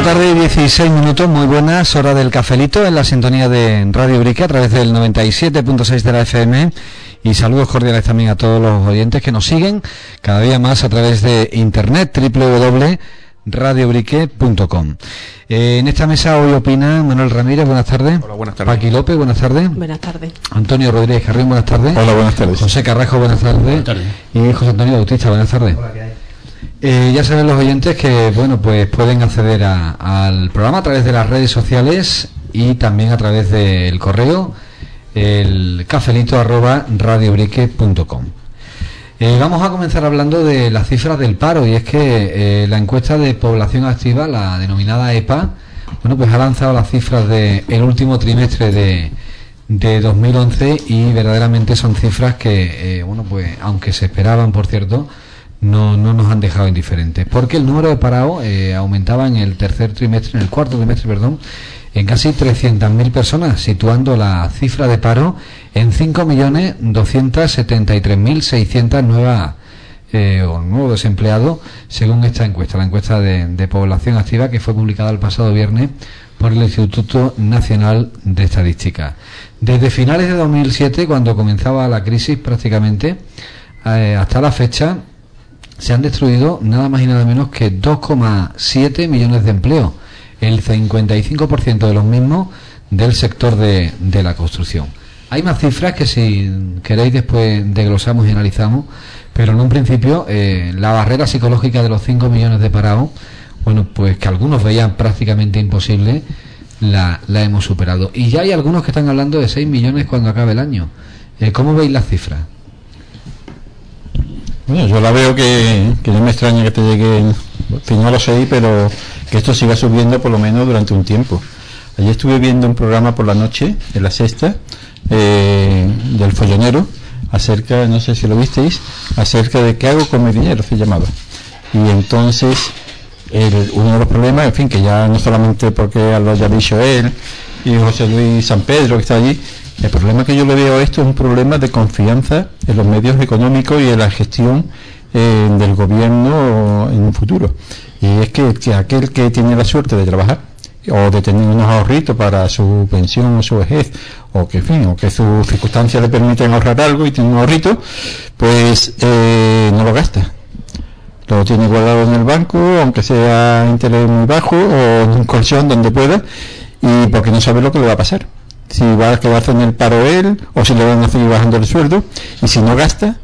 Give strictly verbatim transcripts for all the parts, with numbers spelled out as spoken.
tarde y dieciséis minutos, muy buenas, hora del cafelito en la sintonía de Radio Brique a través del noventa y siete punto seis de la F M, y saludos cordiales también a todos los oyentes que nos siguen cada día más a través de internet, doble u doble u doble u punto radio brique punto com. Eh, en esta mesa hoy opina Manuel Ramírez, buenas tardes. Hola, buenas tardes. Paqui López, buenas tardes. Buenas tardes. Antonio Rodríguez Carrión, buenas tardes. Hola, buenas tardes. José Carrajo, buenas tardes. Buenas tardes. Y José Antonio Bautista, buenas tardes. Hola, ¿qué hay? Eh, ya saben los oyentes que bueno pues pueden acceder a, al programa a través de las redes sociales y también a través del correo el cafelito arroba radiobrique punto com. Eh, vamos a comenzar hablando de las cifras del paro, y es que eh, la encuesta de población activa, la denominada E P A, bueno pues ha lanzado las cifras del último trimestre de, de dos mil once, y verdaderamente son cifras que eh, bueno pues aunque se esperaban, por cierto, no, no nos han dejado indiferentes, porque el número de parados eh, aumentaba en el tercer trimestre, en el cuarto trimestre, perdón, en casi trescientas mil personas, situando la cifra de paro en cinco millones doscientos setenta y tres mil seiscientos nuevas eh, o nuevos desempleados, según esta encuesta, la encuesta de, de población activa, que fue publicada el pasado viernes por el Instituto Nacional de Estadística. Desde finales de dos mil siete, cuando comenzaba la crisis prácticamente, eh, hasta la fecha, se han destruido nada más y nada menos que dos coma siete millones de empleos, el cincuenta y cinco por ciento de los mismos del sector de, de la construcción. Hay más cifras que, si queréis, después desglosamos y analizamos, pero en un principio eh, la barrera psicológica de los cinco millones de parados, bueno, pues que algunos veían prácticamente imposible, la, la hemos superado. Y ya hay algunos que están hablando de seis millones cuando acabe el año. Eh, ¿Cómo veis las cifras? Bueno, yo la veo que, que no me extraña que te llegue, si no lo sé, pero que esto siga subiendo por lo menos durante un tiempo. Ayer estuve viendo un programa por la noche, en la sexta, eh, del Follonero, acerca, no sé si lo visteis, acerca de qué hago con mi dinero, se llamaba. Y entonces, el, uno de los problemas, en fin, que ya no solamente porque lo haya dicho él y José Luis San Pedro, que está allí, el problema que yo le veo a esto es un problema de confianza en los medios económicos y en la gestión eh, del gobierno en un futuro. Y es que, que aquel que tiene la suerte de trabajar o de tener unos ahorritos para su pensión o su vejez, o que, en fin, o que sus circunstancias le permiten ahorrar algo y tiene un ahorrito, pues eh, no lo gasta. Lo tiene guardado en el banco, aunque sea interés muy bajo, o en un colchón donde pueda, y porque no sabe lo que le va a pasar. Si va a quedarse en el paro él, o si le van a seguir bajando el sueldo, y si no gasta,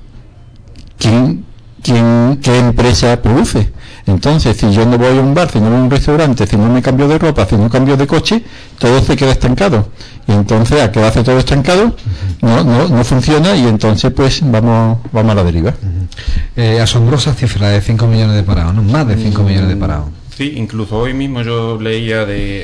¿quién, quién, qué empresa produce? Entonces, si yo no voy a un bar, si no voy a un restaurante, si no me cambio de ropa, si no cambio de coche, todo se queda estancado. Y entonces, a quedarse todo estancado, no, no, no funciona, y entonces pues vamos, vamos a la deriva. Eh, asombrosa cifra de cinco millones de parados, ¿no? Más de cinco millones de parados. Sí, incluso hoy mismo yo leía de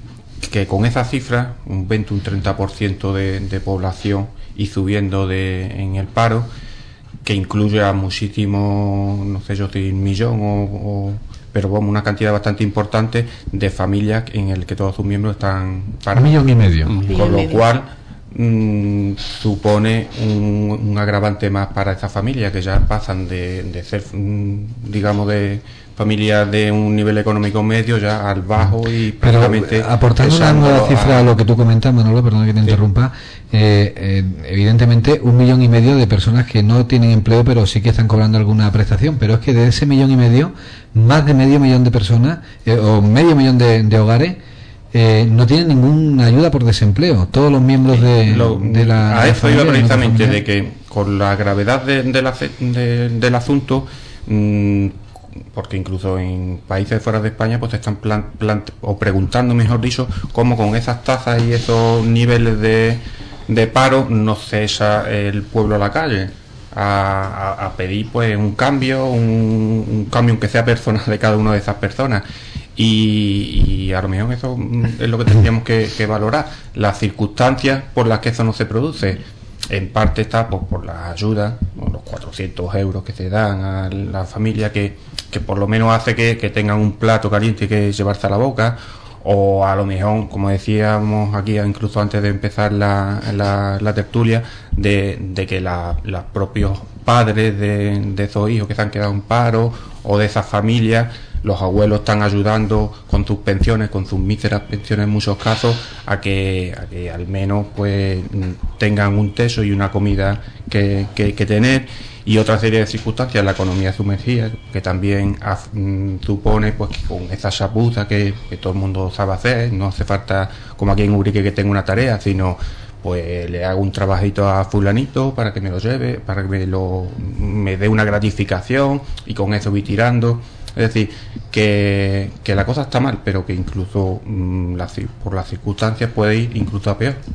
que con esa cifra, un veinte, un treinta por ciento de, de población y subiendo de, en el paro, que incluye a muchísimos, no sé yo si un millón o, o pero vamos, una cantidad bastante importante de familias en el que todos sus miembros están para un millón y medio, con lo cual mmm, supone un, un agravante más para esa familia, que ya pasan de, de ser mmm, digamos de familias de un nivel económico medio ya al bajo, y prácticamente pero aportando una nueva cifra a lo que tú comentas, Manolo, perdón que te sí. interrumpa, eh, eh, evidentemente un millón y medio de personas que no tienen empleo pero sí que están cobrando alguna prestación, pero es que de ese millón y medio, más de medio millón de personas eh, o medio millón de, de hogares eh, no tienen ninguna ayuda por desempleo. Todos los miembros de, lo, de la a de eso iba precisamente, de que con la gravedad de, de la, de, del asunto, mmm, porque incluso en países fuera de España pues están plan, plan, o preguntando, mejor dicho, cómo con esas tasas y esos niveles de, de paro no cesa el pueblo a la calle a, a, a pedir pues un cambio, un, un cambio aunque sea personal de cada una de esas personas. Y, y a lo mejor eso es lo que tendríamos que, que valorar, las circunstancias por las que eso no se produce. En parte está pues, por las ayudas, por los cuatrocientos euros que se dan a la familia, que, que por lo menos hace que, que tengan un plato caliente que llevarse a la boca, o a lo mejor, como decíamos aquí incluso antes de empezar la, la, la tertulia, de, de que la, los propios padres de, de esos hijos que se han quedado en paro, o de esas familias, los abuelos están ayudando con sus pensiones, con sus míseras pensiones en muchos casos, a que, a que al menos pues tengan un techo y una comida que, que, que tener, y otra serie de circunstancias, la economía sumergida, que también af, mm, supone pues que con esa chapuza que, que todo el mundo sabe hacer, no hace falta como aquí en Ubrique que tenga una tarea, sino pues le hago un trabajito a fulanito para que me lo lleve, para que me lo me dé una gratificación, y con eso voy tirando. Es decir, que, que la cosa está mal, pero que incluso mmm, la, por las circunstancias puede ir incluso a peor.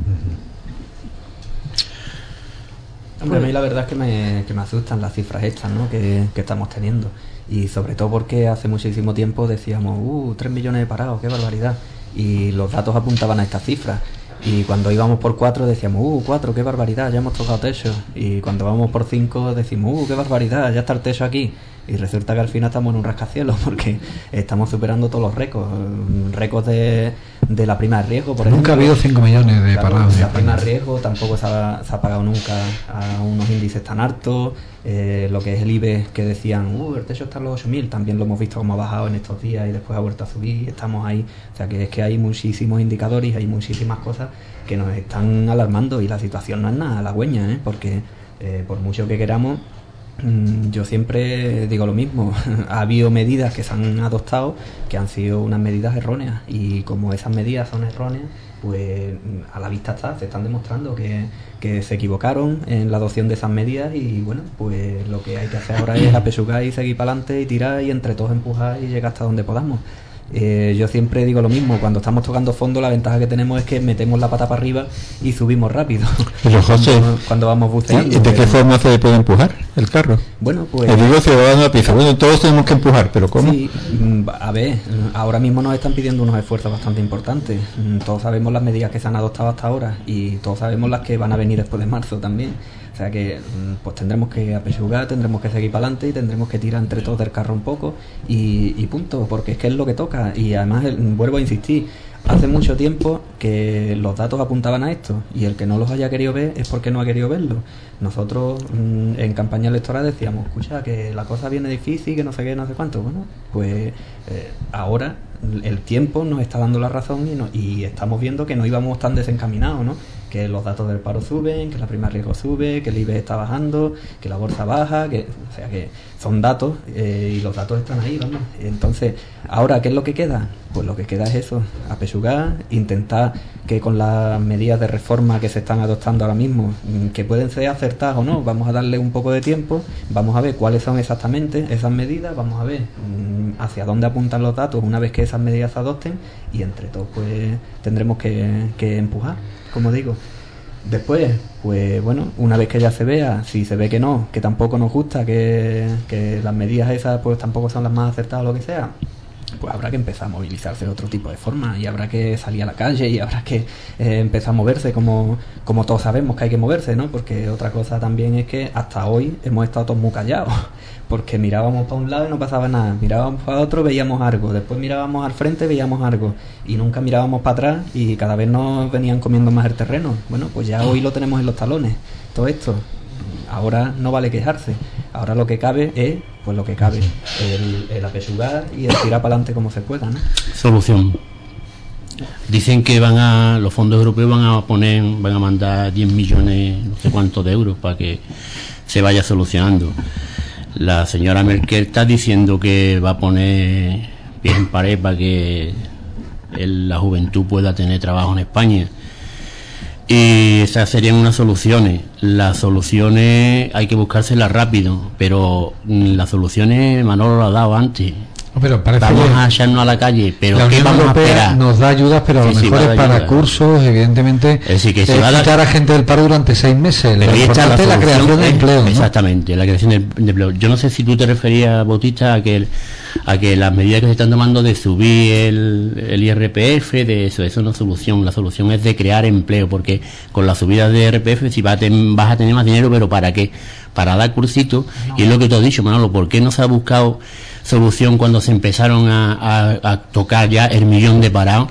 Hombre, a mí la verdad es que me, que me asustan las cifras estas, ¿no?, que, que estamos teniendo. Y sobre todo porque hace muchísimo tiempo decíamos, uh, tres millones de parados, qué barbaridad. Y los datos apuntaban a estas cifras. Y cuando íbamos por cuatro decíamos, uh, cuatro, qué barbaridad, ya hemos tocado techo. Y cuando vamos por cinco decimos, uh, qué barbaridad, ya está el techo aquí. Y resulta que al final estamos en un rascacielos, porque estamos superando todos los récords. Récords de, de la prima de riesgo, por ejemplo. Nunca ha habido cinco millones de claro, parados. La prima de riesgo tampoco se ha, se ha pagado nunca a unos índices tan altos. Eh, lo que es el I B E, que decían, uh, el techo está en los ocho mil, también lo hemos visto como ha bajado en estos días y después ha vuelto a subir, y estamos ahí. O sea que es que hay muchísimos indicadores, hay muchísimas cosas que nos están alarmando, y la situación no es nada halagüeña, ¿eh? Porque eh, por mucho que queramos, yo siempre digo lo mismo, ha habido medidas que se han adoptado que han sido unas medidas erróneas, y como esas medidas son erróneas, pues a la vista está, se están demostrando que, que se equivocaron en la adopción de esas medidas, y bueno, pues lo que hay que hacer ahora es apechugar y seguir para adelante y tirar, y entre todos empujar y llegar hasta donde podamos. Eh, yo siempre digo lo mismo, cuando estamos tocando fondo la ventaja que tenemos es que metemos la pata para arriba y subimos rápido. Pero José, cuando, cuando vamos buceando. ¿de qué forma se puede empujar el carro? Bueno, pues... El vivo ciudadano a pieza. Bueno, todos tenemos que empujar, pero ¿cómo? Sí, a ver, ahora mismo nos están pidiendo unos esfuerzos bastante importantes. Todos sabemos las medidas que se han adoptado hasta ahora, y todos sabemos las que van a venir después de marzo también. O sea que pues tendremos que apechugar, tendremos que seguir para adelante y tendremos que tirar entre todos del carro un poco, y, y punto, porque es que es lo que toca. Y además, vuelvo a insistir, hace mucho tiempo que los datos apuntaban a esto, y el que no los haya querido ver es porque no ha querido verlo. Nosotros mmm, en campaña electoral decíamos, escucha, que la cosa viene difícil, que no sé qué, no sé cuánto. Bueno, pues eh, ahora el tiempo nos está dando la razón, y, no, y estamos viendo que no íbamos tan desencaminados, ¿no? Que los datos del paro suben, que la prima de riesgo sube, que el I B E está bajando, que la bolsa baja, que, o sea que son datos, eh, y los datos están ahí, vamos. Entonces, ahora, ¿qué es lo que queda? Pues lo que queda es eso, apechugar, intentar que con las medidas de reforma que se están adoptando ahora mismo, que pueden ser acertadas o no, vamos a darle un poco de tiempo, vamos a ver cuáles son exactamente esas medidas, vamos a ver hacia dónde apuntan los datos una vez que esas medidas se adopten, y entre todos pues tendremos que, que empujar, como digo. Después, pues bueno, una vez que ya se vea, si se ve que no, que tampoco nos gusta, que, que las medidas esas pues tampoco son las más acertadas o lo que sea, pues habrá que empezar a movilizarse de otro tipo de forma, y habrá que salir a la calle, y habrá que eh, empezar a moverse como, como todos sabemos que hay que moverse, ¿no? Porque otra cosa también es que hasta hoy hemos estado todos muy callados, porque mirábamos para un lado y no pasaba nada, mirábamos para otro, veíamos algo, después mirábamos al frente, veíamos algo, y nunca mirábamos para atrás, y cada vez nos venían comiendo más el terreno. Bueno, pues ya hoy lo tenemos en los talones, todo esto. Ahora no vale quejarse, ahora lo que cabe es, pues lo que cabe, el, el apechugar y el tirar para adelante como se pueda, ¿no? Solución. Dicen que van a, los fondos europeos van a poner, van a mandar diez millones, no sé cuántos de euros para que se vaya solucionando. La señora Merkel está diciendo que va a poner pies en pared para que el, la juventud pueda tener trabajo en España. Y esas serían unas soluciones. Las soluciones hay que buscárselas rápido, pero las soluciones Manolo lo ha dado antes. Pero vamos a echarnos a la calle, pero la ¿qué Unión vamos Europea a esperar? Nos da ayudas, pero a lo sí, mejor sí, es para ayuda. cursos, evidentemente. Es decir, que es se va a dar... quitar a gente del paro durante seis meses. Pero lo importante es la creación de es, empleo, ¿no? Exactamente, la creación de, de empleo. Yo no sé si tú te referías, Bautista, a que el, a que las medidas que se están tomando de subir el, el I R P F, de eso, eso no es solución. La solución es de crear empleo, porque con la subida de I R P F si vas a, ten, vas a tener más dinero, pero ¿para qué? Para dar cursitos, no. Y es lo que tú has dicho, Manolo, ¿por qué no se ha buscado solución cuando se empezaron a, a, a tocar ya el millón de parados?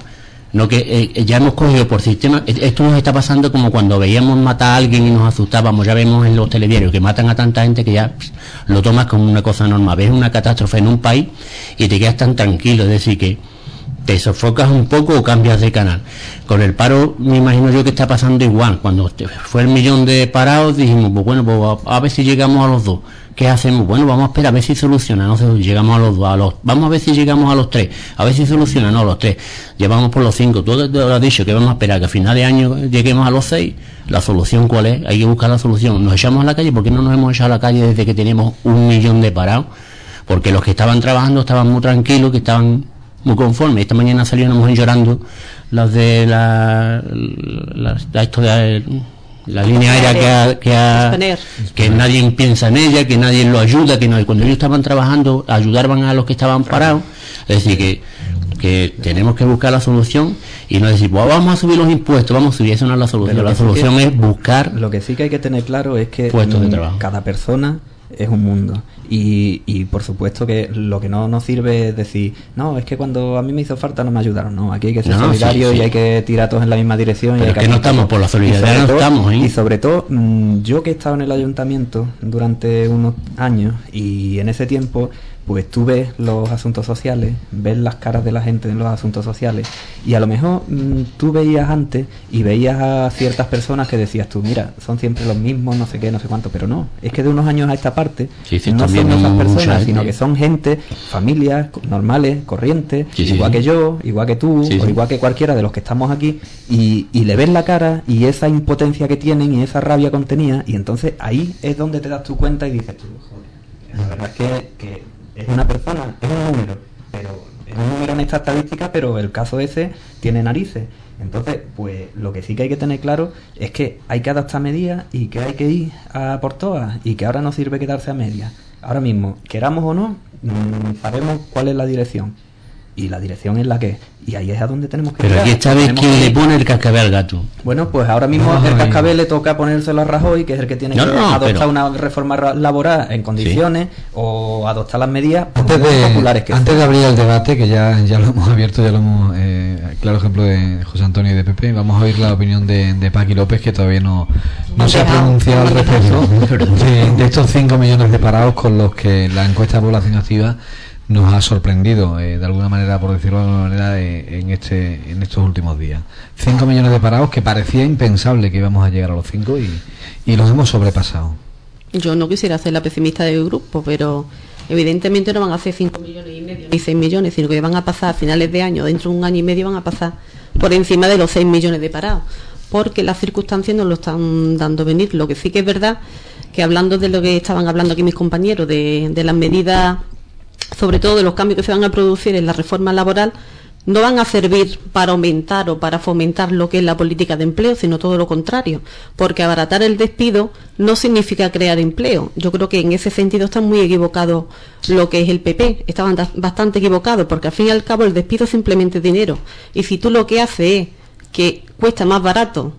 No que eh, ya hemos cogido por sistema. Esto nos está pasando como cuando veíamos matar a alguien y nos asustábamos. Ya vemos en los telediarios que matan a tanta gente que ya pss, lo tomas como una cosa normal. Ves una catástrofe en un país y te quedas tan tranquilo, es decir que te sofocas un poco o cambias de canal. Con el paro me imagino yo que está pasando igual. Cuando fue el millón de parados dijimos, pues bueno, pues a, a ver si llegamos a los dos. ¿Qué hacemos? Bueno, vamos a esperar a ver si soluciona, no sé, llegamos a los dos, a los, vamos a ver si llegamos a los tres, a ver si soluciona, no, a los tres, llevamos por los cinco, tú lo has dicho, que vamos a esperar que a final de año lleguemos a los seis, la solución ¿cuál es? Hay que buscar la solución, nos echamos a la calle, ¿por qué no nos hemos echado a la calle desde que tenemos un millón de parados? Porque los que estaban trabajando estaban muy tranquilos, que estaban muy conformes. Esta mañana salieron una mujer llorando, las de la, la, la esto de la línea aérea que ha, que, ha, que nadie piensa en ella, que nadie lo ayuda, que no, cuando ellos estaban trabajando ayudaban a los que estaban parados. Es decir que que tenemos que buscar la solución y no decir, pues vamos a subir los impuestos, vamos a subir, eso no es la solución. La solución sí que, es buscar lo que sí que hay que tener claro es que puestos de trabajo. Cada persona es un mundo y, y por supuesto que lo que no nos sirve es decir, no, es que cuando a mí me hizo falta no me ayudaron, no, aquí hay que ser no, solidarios sí, sí. y hay que tirar todos en la misma dirección. Pero y hay que que no estamos por la solidaridad, no todo, estamos, ¿eh? Y sobre todo, mmm, yo que he estado en el ayuntamiento durante unos años y en ese tiempo pues tú ves los asuntos sociales, ves las caras de la gente en los asuntos sociales y a lo mejor mmm, tú veías antes y veías a ciertas personas que decías tú, mira, son siempre los mismos, no sé qué, no sé cuánto, pero no, es que de unos años a esta parte sí, sí, no son esas personas, sino que son gente, familias normales, corrientes, sí, sí, igual sí. que yo, igual que tú, sí, o sí. igual que cualquiera de los que estamos aquí y, y le ves la cara y esa impotencia que tienen y esa rabia contenida y entonces ahí es donde te das tu cuenta y dices tú, joder, la verdad es que, que es una persona, es un número, pero es un número en esta estadística, pero el caso ese tiene narices. Entonces, pues lo que sí que hay que tener claro es que hay que adaptar medidas y que hay que ir a por todas y que ahora no sirve quedarse a medias. Ahora mismo, queramos o no, mmm, sabemos cuál es la dirección. Y la dirección es la que es. Y ahí es a donde tenemos que Pero llegar. Aquí esta vez quién que... le pone el cascabel al gato. Bueno, pues ahora mismo no, el cascabel no. le toca ponérselo a Rajoy, que es el que tiene no, que no, adoptar pero... una reforma laboral en condiciones sí. o adoptar las medidas antes de, populares que Antes de abrir el debate, que ya, ya lo hemos abierto, ya lo hemos, eh, claro ejemplo de José Antonio y de Pepe, vamos a oír la opinión de, de Paqui López, que todavía no, no se ha pronunciado al respecto de, de estos cinco millones de parados con los que la encuesta de población activa nos ha sorprendido eh, de alguna manera, por decirlo de alguna manera, eh, en este en estos últimos días. cinco millones de parados que parecía impensable que íbamos a llegar a los cinco y, y los hemos sobrepasado. Yo no quisiera ser la pesimista del grupo, pero evidentemente no van a hacer cinco millones y medio ni seis millones, sino que van a pasar a finales de año, dentro de un año y medio van a pasar por encima de los seis millones de parados, porque las circunstancias nos lo están dando venir. Lo que sí que es verdad que hablando de lo que estaban hablando aquí mis compañeros, de, de las medidas, sobre todo de los cambios que se van a producir en la reforma laboral, no van a servir para aumentar o para fomentar lo que es la política de empleo, sino todo lo contrario, porque abaratar el despido no significa crear empleo. Yo creo que en ese sentido está muy equivocado lo que es el P P, estaban bastante equivocados, porque al fin y al cabo el despido es simplemente dinero, y si tú lo que haces es que cuesta más barato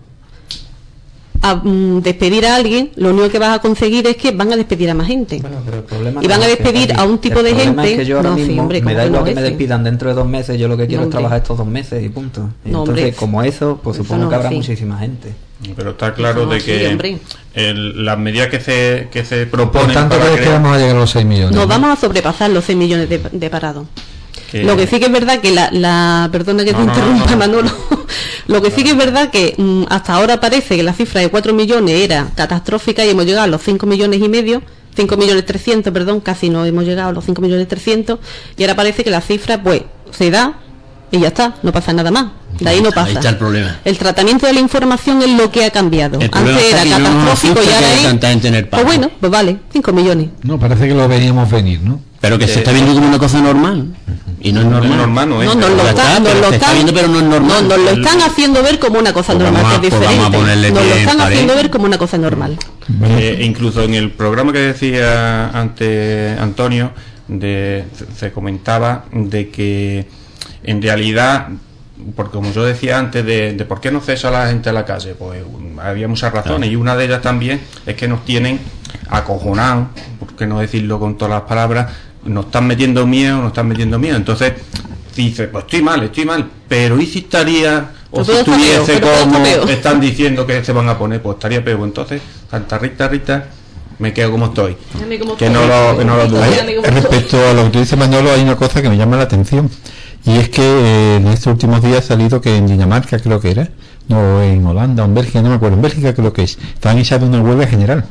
a um, despedir a alguien, lo único que vas a conseguir es que van a despedir a más gente. Bueno, pero el problema y van no a despedir que, a un tipo de gente. Es que yo ahora no, mismo, sí, hombre, me da igual no que ese. me despidan dentro de dos meses, yo lo que quiero no, es trabajar estos dos meses y punto. Y no, entonces, hombre, como eso, pues supongo eso no que habrá así. muchísima gente. Pero está claro no, de sí, que el, las medidas que se que se proponen. Por tanto, para crees que vamos a llegar a los seis millones. Nos ¿no? vamos a sobrepasar los seis millones de, de parados. Que... Lo que sí que es verdad que la, la perdona que no, te no, interrumpa, no, no. Manolo, lo que sí que es verdad que mm, hasta ahora parece que la cifra de cuatro millones era catastrófica y hemos llegado a los cinco millones y medio, cinco millones trescientos, perdón, casi no hemos llegado a los cinco millones trescientos, y ahora parece que la cifra pues se da y ya está, no pasa nada más. De ahí no pasa. Ahí está el problema. El tratamiento de la información es lo que ha cambiado. El Antes era catastrófico y ahora es... Pues bueno, pues vale, cinco millones. No, parece que lo veníamos venir, ¿no? Pero que eh, se está viendo como una cosa normal. Y no es normal. No, es normal, no es. No, nos lo, está, nos lo se están, está viendo, pero no es normal. No, nos lo están haciendo ver como una cosa pues normal, vamos, que es pues diferente. vamos a Nos lo están pared. haciendo ver como una cosa normal. Eh, incluso en el programa que decía antes Antonio, de, se comentaba de que en realidad, porque como yo decía antes, de, de por qué no cesa la gente a la calle, pues había muchas razones, claro. Y una de ellas también es que nos tienen acojonados, por qué no decirlo con todas las palabras, nos están metiendo miedo, nos están metiendo miedo. Entonces, dice, pues estoy mal, estoy mal, pero ¿y si estaría o si Pero todo está estuviese peor, pero todo como está peor. están diciendo que se van a poner? Pues estaría peor. Entonces, Santa Rita, Rita, me quedo como estoy. Déjame como Que estoy. no lo, que no lo dudo. Déjame como estoy. Respecto a lo que tú dices, Manolo, hay una cosa que me llama la atención, y es que eh, en estos últimos días ha salido que en Dinamarca, creo que era, no, en Holanda o en Bélgica, no me acuerdo, en Bélgica creo que es, están iniciando una huelga general.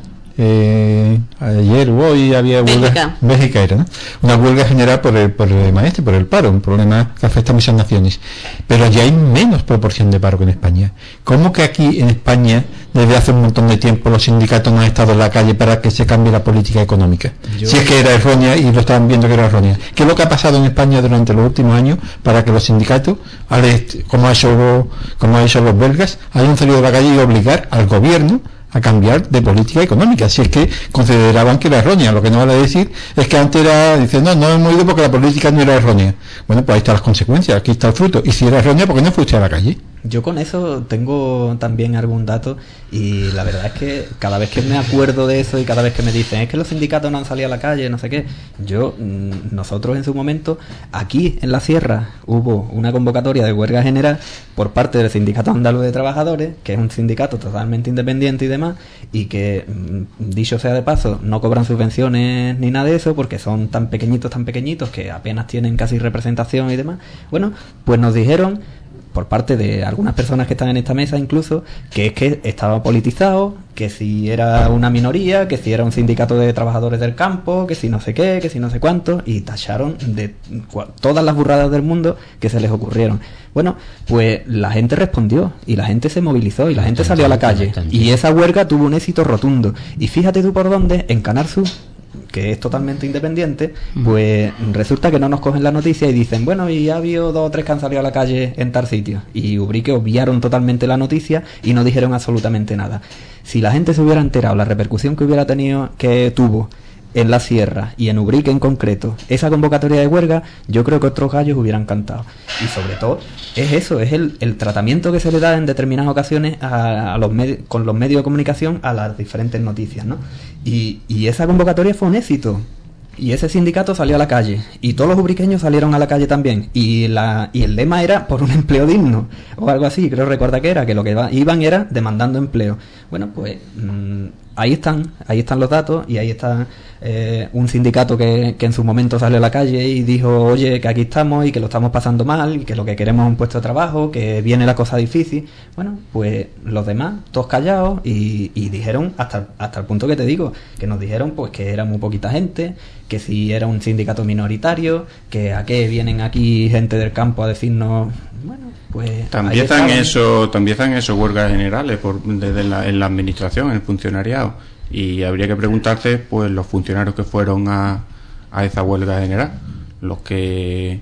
Eh, ayer o hoy había huelga. Bélgica. Bélgica era, ¿no? Una huelga general por el, por el problema este, por el paro, un problema que afecta a muchas naciones. Pero ya hay menos proporción de paro que en España. ¿Cómo que aquí en España, desde hace un montón de tiempo, los sindicatos no han estado en la calle para que se cambie la política económica? Yo- Si es que era errónea y lo estaban viendo que era errónea. ¿Qué es lo que ha pasado en España durante los últimos años para que los sindicatos, al est- como ha hecho, los- como ha hecho los belgas, hayan salido a la calle y obligar al gobierno a cambiar de política económica? Si es que consideraban que era errónea. Lo que no vale decir es que antes era, dice, no, no hemos ido porque la política no era errónea. Bueno, pues ahí están las consecuencias, aquí está el fruto. Y si era errónea, ¿por qué no fuiste a la calle? Yo con eso tengo también algún dato, y la verdad es que cada vez que me acuerdo de eso y cada vez que me dicen es que los sindicatos no han salido a la calle, no sé qué, yo, mm, nosotros en su momento, aquí en la Sierra hubo una convocatoria de huelga general por parte del Sindicato Andaluz de Trabajadores, que es un sindicato totalmente independiente y demás, y que, mm, dicho sea de paso, no cobran subvenciones ni nada de eso porque son tan pequeñitos, tan pequeñitos que apenas tienen casi representación y demás. Bueno, pues nos dijeron, por parte de algunas personas que están en esta mesa incluso, que es que estaba politizado, que si era una minoría, que si era un sindicato de trabajadores del campo, que si no sé qué, que si no sé cuánto, y tacharon de cua- todas las burradas del mundo que se les ocurrieron. Bueno, pues la gente respondió y la gente se movilizó y la gente salió a la calle, y esa huelga tuvo un éxito rotundo. Y fíjate tú por dónde, en Canal Sur, que es totalmente independiente, pues resulta que no nos cogen la noticia y dicen, bueno, y ha habido dos o tres que han salido a la calle en tal sitio. Y Ubrique obviaron totalmente la noticia y no dijeron absolutamente nada. Si la gente se hubiera enterado la repercusión que hubiera tenido, que tuvo en la Sierra y en Ubrique en concreto, esa convocatoria de huelga, yo creo que otros gallos hubieran cantado. Y sobre todo, es eso, es el, el tratamiento que se le da en determinadas ocasiones a, a los medi- con los medios de comunicación a las diferentes noticias, ¿no? Y, y esa convocatoria fue un éxito. Y ese sindicato salió a la calle. Y todos los ubriqueños salieron a la calle también. Y la y el lema era por un empleo digno. O algo así, creo recuerda que era. Que lo que va- iban era demandando empleo. Bueno, pues mmm, ahí están. Ahí están los datos. Y ahí está eh, un sindicato que, que en su momento salió a la calle y dijo, oye, que aquí estamos y que lo estamos pasando mal. Y que lo que queremos es un puesto de trabajo. Que viene la cosa difícil. Bueno, pues los demás, todos callados. Y, y dijeron, hasta, hasta el punto que te digo, que nos dijeron pues que era muy poquita gente, que si era un sindicato minoritario, que a qué vienen aquí gente del campo a decirnos, bueno, pues También ahí están estaban. eso, también están eso huelgas generales por, desde la, en la administración, en el funcionariado, y habría que preguntarse, pues, los funcionarios que fueron a, a esa huelga general, los que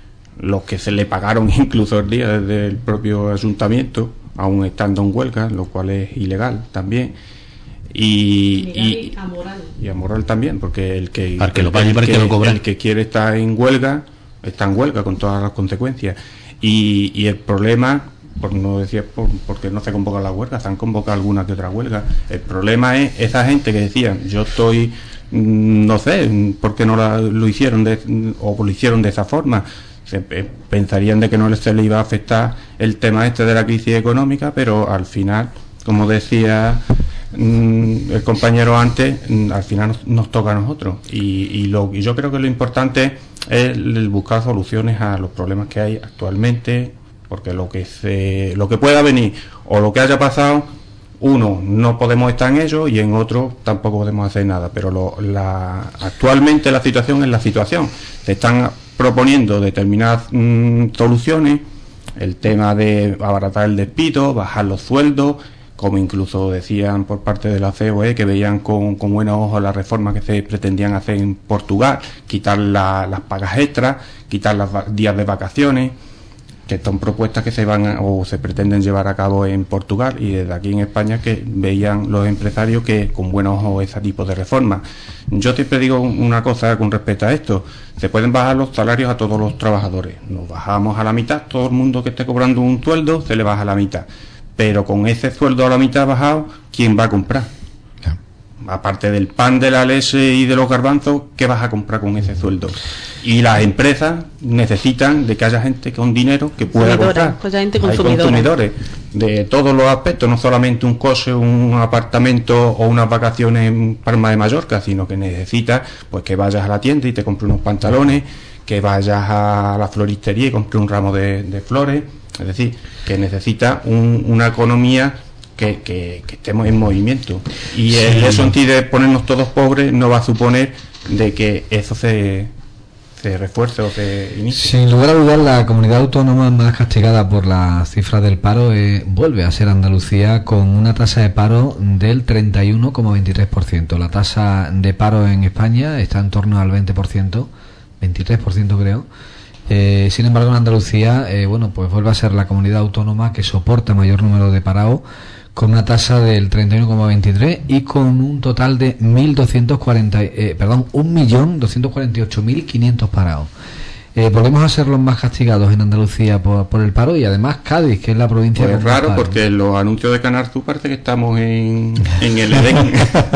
los que se le pagaron incluso el día desde el propio ayuntamiento, aún estando en huelga, lo cual es ilegal también. Y, y, amoral. y a moral también, porque el que Para que lo el- paguen, el para que que- lo cobren. el que quiere estar en huelga está en huelga con todas las consecuencias. Y, y el problema, por no decir por, porque no se convocan las huelgas, se han convocado algunas que otras huelgas. El problema es esa gente que decían, yo estoy, mm, no sé, ¿por qué no la- lo hicieron de, o lo hicieron de esa forma? Se, eh, pensarían de que no se le iba a afectar el tema este de la crisis económica, pero al final, como decía mm, el compañero antes, mm, al final nos, nos toca a nosotros, y, y, lo, y yo creo que lo importante es el buscar soluciones a los problemas que hay actualmente, porque lo que se, lo que pueda venir o lo que haya pasado, uno, no podemos estar en ello, y en otro tampoco podemos hacer nada, pero lo, la, actualmente la situación es la situación. Se están proponiendo determinadas mm, soluciones, el tema de abaratar el despido, bajar los sueldos, como incluso decían por parte de la C O E, que veían con, con buenos ojos las reformas que se pretendían hacer en Portugal, quitar la, las pagas extras, quitar los días de vacaciones, que son propuestas que se van a, o se pretenden llevar a cabo en Portugal, y desde aquí en España que veían los empresarios que con buenos ojos ese tipo de reformas. Yo siempre digo una cosa con respecto a esto: se pueden bajar los salarios a todos los trabajadores, nos bajamos a la mitad, todo el mundo que esté cobrando un sueldo se le baja a la mitad, pero con ese sueldo a la mitad bajado, ¿quién va a comprar? aparte del pan, de la leche y de los garbanzos, ¿qué vas a comprar con ese sueldo? Y las empresas necesitan de que haya gente con dinero que pueda comprar. Pues gente Hay consumidores de todos los aspectos, no solamente un coche, un apartamento o unas vacaciones en Palma de Mallorca, sino que necesitas pues que vayas a la tienda y te compres unos pantalones, que vayas a la floristería y compres un ramo de, de flores. Es decir, que necesita un, una economía que, que, que estemos en movimiento. Y sí. El eso en ti de ponernos todos pobres no va a suponer de que eso se, se refuerce o se inicie. Sin lugar a dudas, la comunidad autónoma más castigada por las cifras del paro eh, vuelve a ser Andalucía, con una tasa de paro del treinta y uno coma veintitrés por ciento. La tasa de paro en España está en torno al veinte por ciento, veintitrés por ciento creo. Eh, sin embargo, en Andalucía, eh, bueno, pues vuelve a ser la comunidad autónoma que soporta mayor número de parados, con una tasa del treinta y uno coma veintitrés y con un total de mil doscientos cuarenta, eh, perdón, un millón doscientos cuarenta y ocho mil quinientos parados. Eh, volvemos a ser los más castigados en Andalucía por, por el paro, y además Cádiz, que es la provincia pues con es raro, más paro. Porque en los anuncios de Canal Sur parece que estamos en, en el Edén.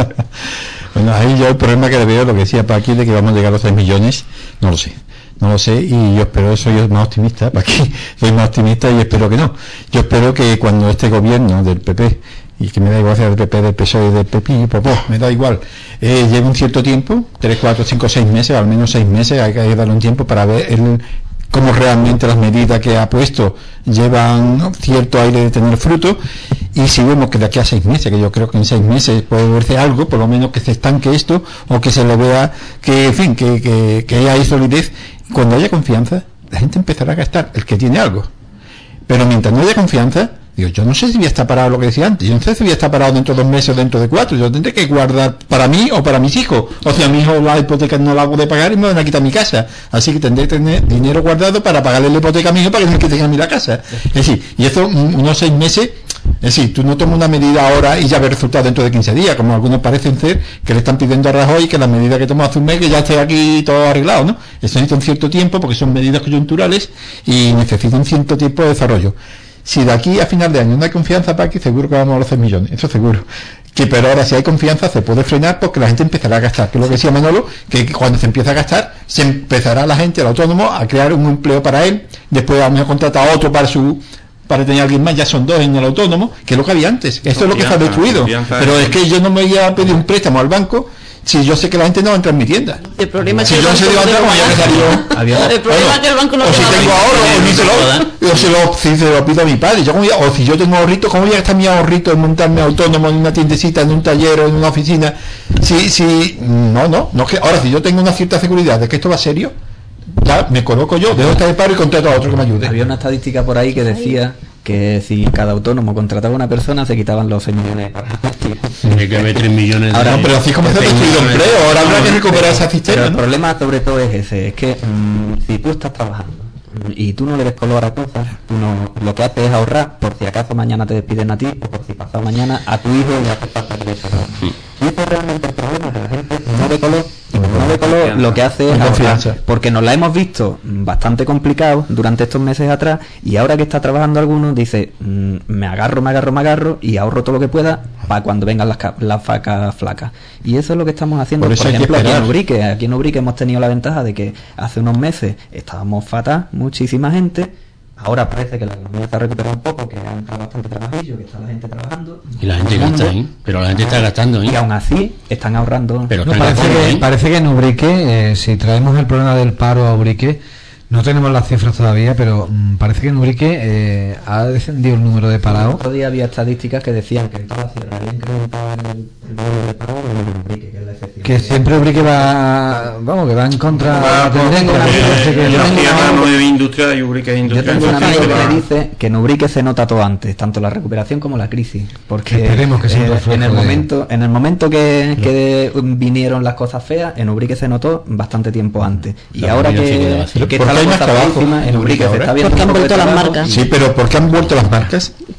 Bueno, ahí yo el problema que le veo, lo que decía Paqui, de que vamos a llegar a los tres millones, no lo sé. No lo sé, y yo espero, soy más optimista, para aquí soy más optimista y espero que no. Yo espero que cuando este gobierno del P P, y que me da igual sea del P P, del P S O E, del P P y Popó, me da igual, eh, lleve un cierto tiempo, tres, cuatro, cinco, seis meses, al menos seis meses, hay que darle un tiempo para ver el, cómo realmente las medidas que ha puesto llevan, ¿no?, cierto aire de tener fruto. Y si vemos que de aquí a seis meses, que yo creo que en seis meses puede verse algo, por lo menos que se estanque esto, o que se le vea que, en fin, que, que, que haya solidez. Cuando haya confianza, la gente empezará a gastar, el que tiene algo. Pero mientras no haya confianza, digo, yo no sé si voy a estar parado, lo que decía antes, yo no sé si voy a estar parado dentro de dos meses o dentro de cuatro, yo tendré que guardar para mí o para mis hijos, o si a mi hijo la hipoteca no la hago de pagar y me van a quitar mi casa, así que tendré que tener dinero guardado para pagarle la hipoteca a mi hijo para que no me quiten a mí la casa. Es decir, y eso, unos seis meses, es decir, tú no tomas una medida ahora y ya ves resultados dentro de quince días, como algunos parecen ser, que le están pidiendo a Rajoy que la medida que tomó hace un mes que ya esté aquí todo arreglado, ¿no? Eso necesita un cierto tiempo porque son medidas coyunturales y necesita un cierto tiempo de desarrollo. Si de aquí a final de año no hay confianza, para aquí seguro que vamos a los seis millones, eso seguro. Que pero ahora si hay confianza se puede frenar porque la gente empezará a gastar, que es lo que decía Manolo, que cuando se empieza a gastar se empezará la gente, el autónomo, a crear un empleo para él, después a lo mejor contratar a otro para su para tener a alguien más, ya son dos en el autónomo, que es lo que había antes. Esto es lo que se ha destruido. Pero es que yo no me voy a pedir un préstamo al banco si yo sé que la gente no va a entrar en mi tienda. El problema si es que yo no sé de dónde como ya me salió. Había, el problema bueno, es que el banco no o si tengo ahorro, o ni se lo, o se lo, si se lo pido a mi padre. Yo como ya, o si yo tengo ahorritos, ¿cómo voy a gastar mi ahorrito en montarme autónomo en una tiendecita, en un taller o en una oficina? Si, si, no, no, no que ahora si yo tengo una cierta seguridad de que esto va serio, ya me coloco yo, dejo estar de paro y contrato a otro que me ayude. Había una estadística por ahí que decía que si cada autónomo contrataba a una persona se quitaban los seis millones. Tiene que haber tres millones de... Ahora, no, pero así como se ha destruido empleo, ahora habrá que recuperar esa cisterna, pero el ¿no? problema sobre todo es ese, es que mmm, si tú estás trabajando y tú no le ves color a cosas, tú no, lo que haces es ahorrar por si acaso mañana te despiden a ti o por si pasado mañana a tu hijo le hace falta que le ahorrar. Y eso es realmente el problema, que la gente no ve color, no ve color, lo que hace es ahorrar, porque nos la hemos visto bastante complicado durante estos meses atrás, y ahora que está trabajando alguno dice, mmm, me agarro, me agarro, me agarro y ahorro todo lo que pueda para cuando vengan las, las vacas flacas. Y eso es lo que estamos haciendo, por, por ejemplo, aquí en Ubrique. Aquí en Ubrique hemos tenido la ventaja de que hace unos meses estábamos fatal, muchísima gente. Ahora parece que la economía está recuperando un poco, que han entrado bastante trabajillo, que está la gente trabajando. Y la gente gasta, ¿eh? Pero la gente está gastando, ¿eh? Y aún así están ahorrando. Pero no, parece, que, parece que en Ubrique, eh, si traemos el problema del paro a Ubrique, no tenemos las cifras todavía, pero mmm, parece que en Ubrique eh, ha descendido el número de parados. El otro día había estadísticas que decían que en toda la sierra había incrementado el, el número de parados en Ubrique, que es la excepción. Que siempre Ubrique va, vamos, que va en contra va de la tendencia. La sierra no es industrial y Ubrique es industrial. Yo tengo un amigo que me dice que en Ubrique se nota todo antes, tanto la recuperación como la crisis, porque esperemos que sea eh, en el de... momento en el momento que, que vinieron las cosas feas, en Ubrique se notó bastante tiempo antes, y la ahora que, que está la cosa feísima, en Ubrique se está viendo porque han vuelto las marcas. Sí, pero ¿por qué han vuelto las marcas?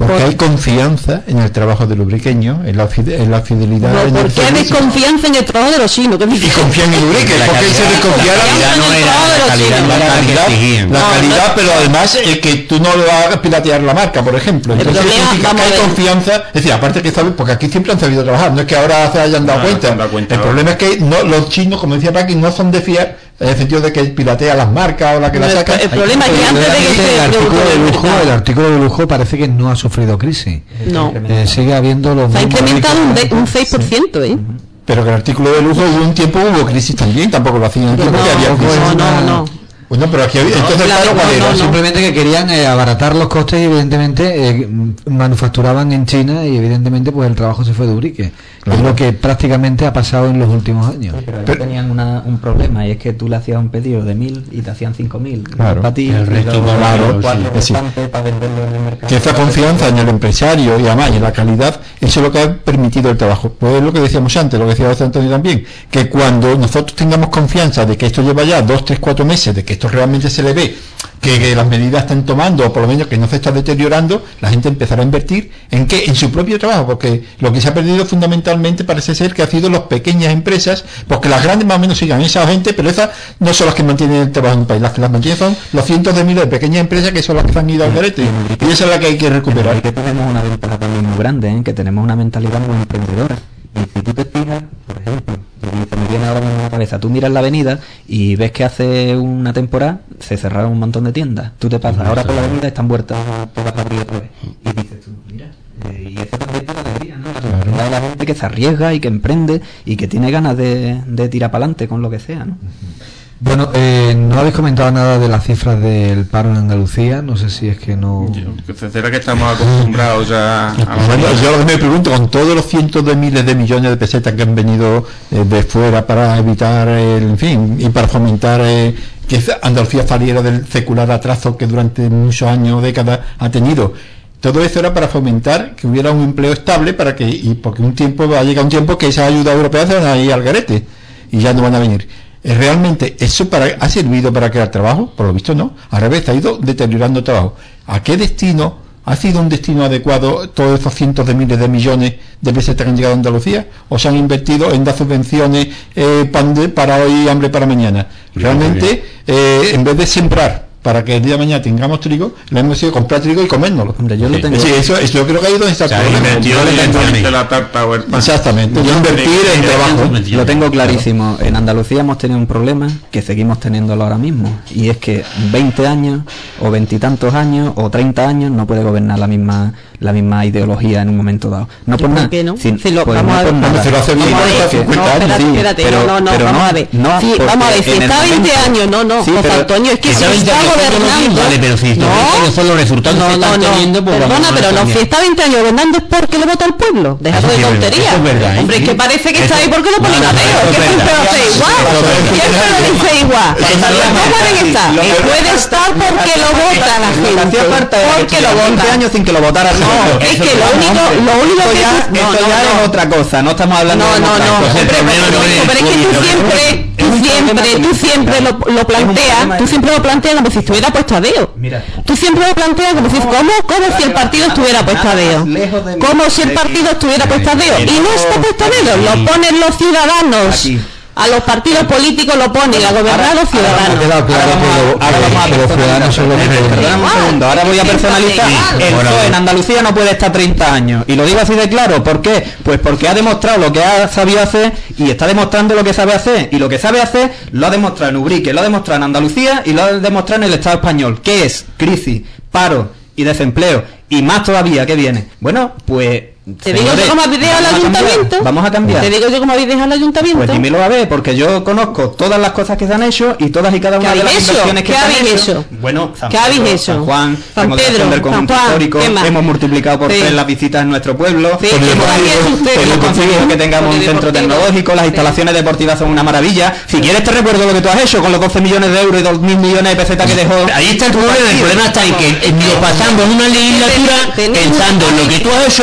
Porque hay confianza en el trabajo del ubriqueño, en la, fide- en la fidelidad. No, en el porque hay servicio. desconfianza en el trabajo de los chinos. Que Y confían en Ubrique, La porque él se calidad- desconfiara. la calidad no era la calidad, no La era la que calidad, exigían. la No, calidad no. pero además el que tú no le hagas piratear la marca, por ejemplo. Entonces problema, significa que vamos hay a ver. confianza, es decir, aparte que saben, porque aquí siempre han sabido trabajar, no es que ahora se hayan dado No, cuenta. se han dado cuenta El ahora. problema es que no, los chinos, como decía Paqui, no son de fiar, en el sentido de que piratea las marcas o la que la El- saca. el problema es que antes de que el se artículo produjera de el lujo, mercado. el artículo de lujo parece que no ha sufrido crisis. No, Eh, sigue habiendo los se ha mismos incrementado un, ricos. de- un seis por ciento, ¿eh? Pero que el artículo de lujo hubo un tiempo, hubo crisis también, tampoco lo hacían. No, Yo creo que había crisis. no, no, no. Bueno, pero aquí había, entonces la- claro, no, ¿cuál era? no, no. Simplemente que querían eh, abaratar los costes y evidentemente eh, manufacturaban en China y evidentemente pues el trabajo se fue de Ubrique, que es lo que prácticamente ha pasado en los últimos años. Pero aquí Pero- tenían una- un problema, y es que tú le hacías un pedido de mil y te hacían cinco mil. Claro. Para ti, El y resto luego para los ellos, cuatro sí. restantes para venderlo en el mercado. Que esa confianza en el empresario y además en la calidad, eso es lo que ha permitido el trabajo. Pues es lo que decíamos antes, lo que decía José Antonio también, que cuando nosotros tengamos confianza de que esto lleva ya dos, tres, cuatro meses, de que esto realmente se le ve, que, que las medidas están tomando, o por lo menos que no se está deteriorando, la gente empezará a invertir en qué, en su propio trabajo, porque lo que se ha perdido fundamentalmente parece ser que ha sido las pequeñas empresas, porque las grandes más o menos sigan esa gente, pero esas no son las que mantienen el trabajo en un país, las que las mantienen son los cientos de miles de pequeñas empresas que son las que se han ido al garete, y esa es la que hay que recuperar. Que tenemos una ventaja también muy grande, ¿eh? Que tenemos una mentalidad muy emprendedora. Y si tú te fijas, por ejemplo, y se me viene ahora mismo a la cabeza, tú miras la avenida y ves que hace una temporada se cerraron un montón de tiendas. Tú te pasas ahora por la avenida y están vueltas todas a abrir otra vez. Y dices tú, mira, eh, y eso también te da alegría, ¿no? La mentalidad de la gente que se arriesga y que emprende y que tiene ganas de, de tirar para adelante con lo que sea, ¿no? Bueno, eh, no habéis comentado nada de las cifras del paro en Andalucía, no sé si es que no... ¿Será que estamos acostumbrados ya a Bueno, yo lo que me pregunto, con todos los cientos de miles de millones de pesetas que han venido eh, de fuera para evitar, el, en fin, y para fomentar eh, que Andalucía saliera del secular atraso que durante muchos años o décadas ha tenido, todo eso era para fomentar que hubiera un empleo estable, para que, y porque un tiempo va a llegar un tiempo que esas ayudas europeas se van a ir al garete y ya no van a venir. Eh, ¿Realmente eso para, ha servido para crear trabajo? Por lo visto no. Al revés, ha ido deteriorando el trabajo. ¿A qué destino ha sido un destino adecuado todos esos cientos de miles de millones de pesetas que han llegado a Andalucía? ¿O se han invertido en dar subvenciones eh, pan de- para hoy y hambre para mañana? Realmente, eh, en vez de sembrar para que el día de mañana tengamos trigo, le hemos decidido comprar trigo y comérnoslo. Hombre, yo lo tengo. Sí, eso, eso yo creo que ha ido en esa Se ha problema. invertido Yo le tengo- directamente. de la tarta o el pan? Exactamente, yo invertir en trabajo. Lo tengo clarísimo. En Andalucía hemos tenido un problema que seguimos teniéndolo ahora mismo. Y es que veinte años, o veintitantos años, o treinta años, no puede gobernar la misma la misma ideología en un momento dado. No ¿Y por por nada. qué no? Sin- Si lo- pues vamos no a ver. por nada. Se lo hace bien, Vamos a ver, hace no, cincuenta años, espérate, sí, espérate, pero- no, no, no, pero vamos no, a ver. no, Sí, porque vamos a ver, si en el está veinte momento- años, no, no, Sí, José pero- Antonio, es que que si saben está que son gobernando... vale, pero si estos veinte años son los resultados no, que no, están no, teniendo, pues perdona, vamos a pero no, cambiar. si está veinte años gobernando es porque lo vota el pueblo. Deja Eso de sí es verdad, tonterías. eso es verdad, ¿eh? Hombre, es que parece que está Eso- ahí porque lo ponen no, a no, Teo, eso que es siempre verdad. lo hace igual. Siempre lo dice igual. No pueden estar. Lo que- Puede estar porque lo vota la Lo que gente. hacía falta era que Porque lo tuviera veinte vota. años sin que lo votaran. No, es que lo único, lo único Esto que ya, tú- no, esto no, ya no. es otra cosa, no estamos hablando No, de no, no, democracia. Entonces, el hombre, problema pero, no es pero es que tú público, siempre, tú siempre, tú siempre lo, lo planteas, problema tú de- siempre lo planteas como si estuviera puesto a Deo. Mira. Tú siempre lo planteas como si, ¿cómo? Como si el partido estuviera puesto a Deo. Lejos de mí. Como si el partido estuviera puesto a Deo. Y no está puesto a Deo, lo ponen los ciudadanos. Aquí. A los partidos políticos lo ponen, a gobernar los Ha ciudadanos. quedado claro que, lo- Ahora vamos a que- que los ciudadanos son los que... Perdóname un segundo, ahora voy a personalizar. El P S O E en Andalucía no puede estar treinta años. Y lo digo así de claro, ¿por qué? Pues porque ha demostrado lo que ha sabido hacer y está demostrando lo que sabe hacer. Y lo que sabe hacer lo ha demostrado en Ubrique, lo ha demostrado en Andalucía y lo ha demostrado en el Estado español. ¿Qué es? Crisis, paro y desempleo. Y más todavía, ¿qué viene? Bueno, pues... Te digo señores, yo cómo habéis dejado al vamos a cambiar, ayuntamiento. Vamos a cambiar. Te digo yo cómo habéis dejado al ayuntamiento. Pues dímelo a ver, porque yo conozco todas las cosas que se han hecho y todas y cada ¿Qué una de las habéis hecho? inversiones que ¿Qué se han habéis hecho. hecho? Bueno, San ¿Qué habéis Pedro, hecho? San Juan, San hemos Pedro, defender el conjunto San Juan, histórico, ¿qué más? hemos multiplicado por Sí. tres las visitas en nuestro pueblo, Sí, hemos, ¿qué más había hecho usted? hemos conseguido que tengamos un centro Polideportivo. tecnológico, las Sí. instalaciones deportivas son una maravilla. Si quieres te recuerdo lo que tú has hecho con los doce millones de euros y dos mil millones de pesetas que dejó. Ahí está el problema, el problema está en que eh, nos pasamos una legislatura Tenemos- pensando en lo que tú has hecho, lo que no has